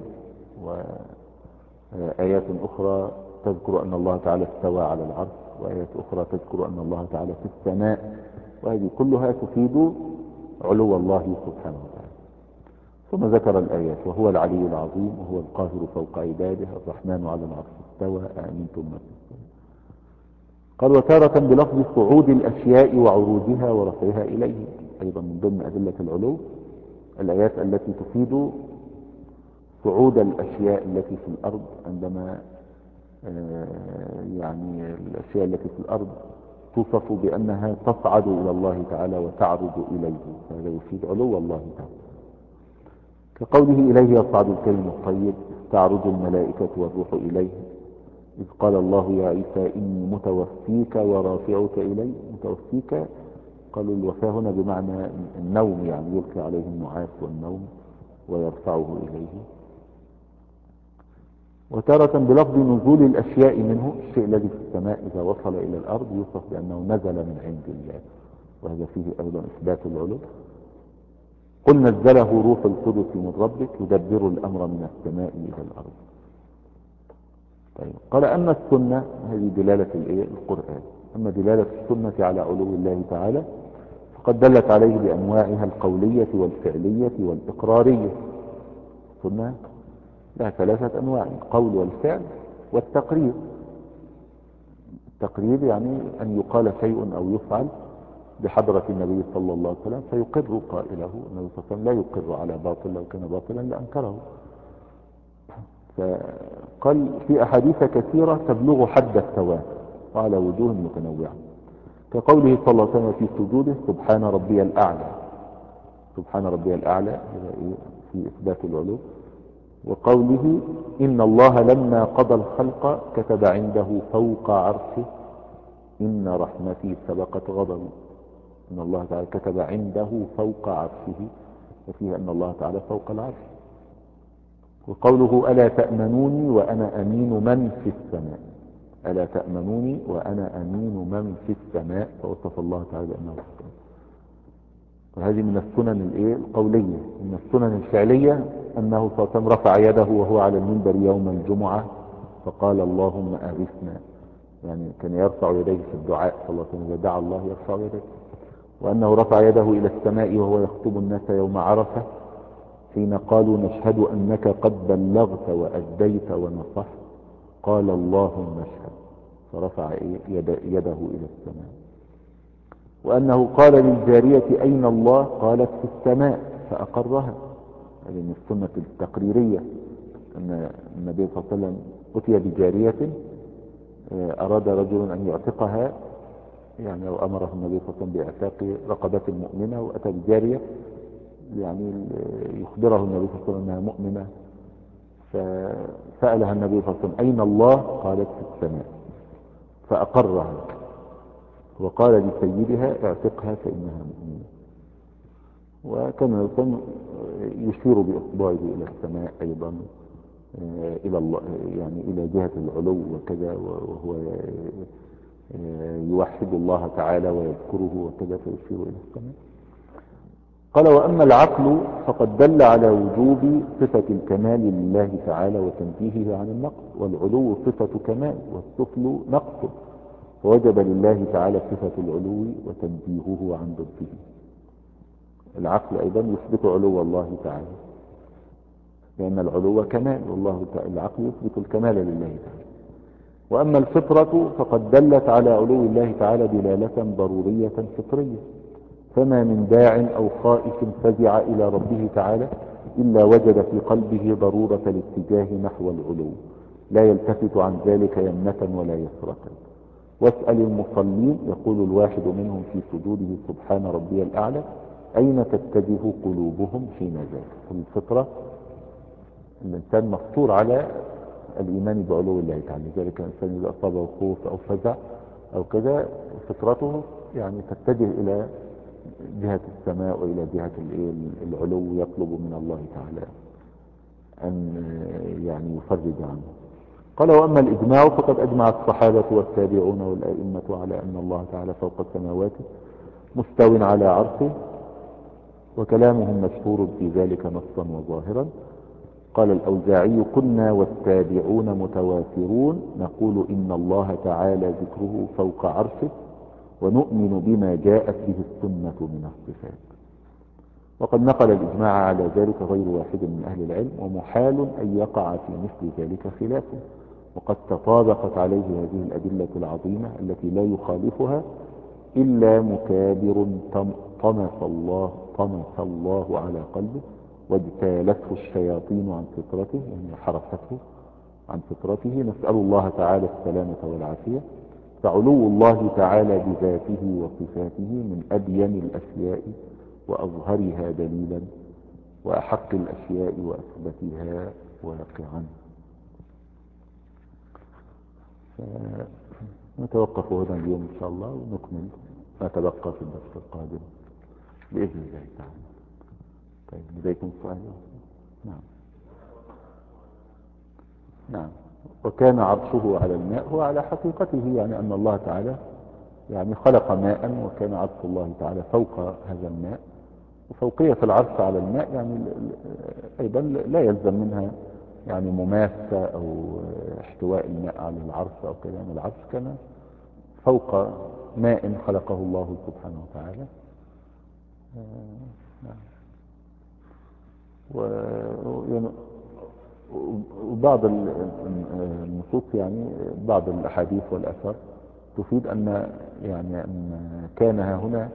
وآيات أخرى تذكر أن الله تعالى استوى على العرش، وآيات أخرى تذكر أن الله تعالى في السماء، وهذه كلها تفيد علو الله سبحانه وتعالى. ثم ذكر الآيات: وهو العلي العظيم، وهو القاهر فوق عباده، الرحمن على العرش استوى، أأمنتم من في السماء. قال: وتارة بلفظ صعود الأشياء وعروجها ورفعها إليه، أيضا من ضمن أدلة العلو الآيات التي تفيد صعود الأشياء التي في الأرض، عندما يعني الأشياء التي في الأرض توصف بأنها تصعد إلى الله تعالى وتعرج إليه، فهذا يفيد علو الله تعالى. كقوله: إليه يصعد الكلم الطيب، تعرج الملائكة والروح إليه، إذ قال الله يا عيسى إني متوفيك ورافعك إلي. متوفيك، قالوا الوفاة هنا بمعنى النوم، يعني يلقي عليه النعاس والنوم ويرفعه إليه. وتارة بلفظ نزول الأشياء منه، الشيء الذي في السماء إذا وصل إلى الأرض يوصف بأنه نزل من عند الله، وهذا فيه أيضا إثبات العلو. قل نزله روح القدس من ربك يدبر الأمر من السماء إلى الأرض. طيب، قال: أما السنة، هذه دلالة الإيه؟ القرآن. أما دلالة السنة على علو الله تعالى فقد دلت عليه بأنواعها القولية والفعلية والإقرارية. السنة لها ثلاثة أنواع: القول والفعل والتقرير. التقرير يعني أن يقال شيء أو يفعل بحضرة النبي صلى الله عليه وسلم فيقر قائله. النبي صلى الله عليه وسلم لا يقر على باطل، لو كان باطلا لأنكره. فقال في أحاديث كثيرة تبلغ حد التواتر وعلى وجوه متنوعة، كقوله صلى الله عليه وسلم في سجوده: سبحان ربي الأعلى. سبحان ربي الأعلى، هذا في إثبات العلو. وقوله: إن الله لما قضى الخلق كتب عنده فوق عرشه إن رحمتي سبقت غضبي. إن الله تعالى كتب عنده فوق عرشه، وفيه أن الله تعالى فوق العرش. وقوله: ألا تأمنوني وأنا أمين من في السماء. ألا تأمنوني وأنا أمين من في السماء، فوصف الله تعالى بأنه في السماء. وهذه من السنن الايه القولية. من السنن الفعلية أنه صلى الله عليه وسلم رفع يده وهو على المنبر يوم الجمعة فقال: اللهم أغثنا. يعني كان يرفع يديه في الدعاء صلى الله عليه وسلم، إذا دعا الله يرفع يديه. وأنه رفع يده إلى السماء وهو يخطب الناس يوم عرفة حين قالوا: نشهد أنك قد بلغت وأديت ونصحت، قال: اللهم اشهد، فرفع يد يده إلى السماء. وأنه قال للجارية: أين الله؟ قالت: في السماء، فأقرها. هذه من السنة التقريرية، أن النبي صلى الله عليه وسلم أتي بجارية أراد رجل أن يعتقها، يعني لو أمره النبي صلى الله عليه وسلم بإعتاق رقبة المؤمنة، وأتى بجارية يعني يخبره النبي صلى الله عليه وسلم أنها مؤمنة، فسألها النبي صلى الله عليه وسلم: أين الله؟ قالت: في السماء، فأقرها. وقال لسيدها: اعتقها فإنها مؤمنة. وكان يشير بإصبعه إلى السماء أيضا، إلى الله يعني إلى جهة العلو وكذا، وهو يوحد الله تعالى ويذكره وكذا، فيشير إلى السماء. قال: وأما العقل فقد دل على وجوب صفة الكمال لله تعالى وتنزيهه عن النقص، والعلو صفة كمال والسفل نقص، فوجب لله تعالى صفة العلو وتنزيهه عن ضده. العقل أيضا يثبت علو الله تعالى، لأن العلو كمال، والله تعالى العقل يثبت الكمال لله تعالى. وأما الفطرة فقد دلت على علو الله تعالى دلالة ضرورية فطرية، فما من داع أو خائف فزع إلى ربه تعالى إلا وجد في قلبه ضرورة الاتجاه نحو العلو، لا يلتفت عن ذلك يمنة ولا يسرة. واسأل المصلين، يقول الواحد منهم في سجوده سبحان ربي الأعلى، أين تتجه قلوبهم حين ذاك؟ الفطرة، الإنسان مفطور على الإيمان بعلو الله تعالى، لذلك الإنسان إذا أصابه خوف أو فزع أو كذا فطرته يعني تتجه إلى جهة السماء وإلى جهة العلو، يطلب من الله تعالى أن يعني يفرج عنه. قال وأما الإجماع فقد أجمع الصحابة والتابعون والأئمة على أن الله تعالى فوق السماوات مستو على عرشه، وكلامهم مشهور في ذلك نصا وظاهرا. قال الأوزاعي كنا والتابعون متوافرون نقول إن الله تعالى ذكره فوق عرشه، ونؤمن بما جاءت به السنة من الصفات. وقد نقل الإجماع على ذلك غير واحد من أهل العلم، ومحال أن يقع في مثل ذلك خلاف، وقد تطابقت عليه هذه الأدلة العظيمة التي لا يخالفها إلا مكابر طمس الله, طمس الله على قلبه واجتالته الشياطين عن فطرته، يعني حرفته عن فطرته، نسأل الله تعالى السلامة والعافية. فعلو الله تعالى بذاته وصفاته من أبين الأشياء وأظهرها دليلا وأحق الأشياء وأثبتها واقعا. نتوقف هنا اليوم إن شاء الله، ونكمل ما تبقى في الدرس القادم بإذن الله تعالى. طيب لديكم سؤال؟ نعم. نعم. وكان عرشه على الماء هو على حقيقته، يعني أن الله تعالى يعني خلق ماء، وكان عرش الله تعالى فوق هذا الماء. وفوقية العرش على الماء يعني أيضا لا يلزم منها يعني مماسة أو احتواء الماء على العرش أو كذا، يعني العرش كان فوق ماء خلقه الله سبحانه وتعالى. وبعض النصوص يعني بعض الأحاديث والأثر تفيد أن يعني أن كان هنا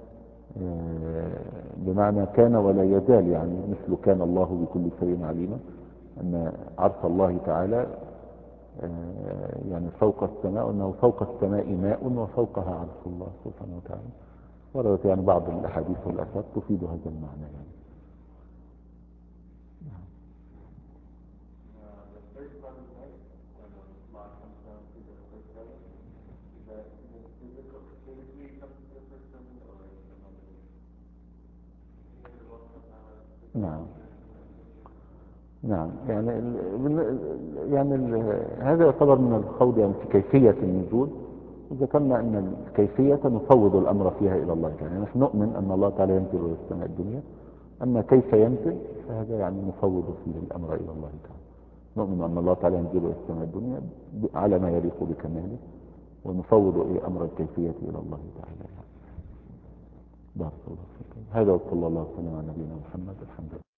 بمعنى كان ولا يزال، يعني مثل كان الله بكل شيء عليما، أن عرش الله تعالى يعني فوق السماء، وأنه فوق السماء ماء وفوقها عرش الله سبحانه وتعالى. وردت يعني بعض الأحاديث والأثار تفيد هذا المعنى يعني. نعم. نعم. يعني ال يعني ال هذا يعتبر من الخوض يعني في كيفية النزول، وذكرنا أن الكيفية نفوض الأمر فيها إلى الله تعالى. يعني نحن نؤمن أن الله تعالى ينزل إلى السماء الدنيا، أما كيف ينزل فهذا يعني نفوض فيه الأمر إلى الله تعالى. نؤمن أن الله تعالى ينزل إلى السماء الدنيا على ما يليق بكماله، ونفوض إيه أمر الكيفية إلى الله تعالى. بارك الله فيكم. هذا وصلى الله وسلم على نبينا محمد. الحمد لله.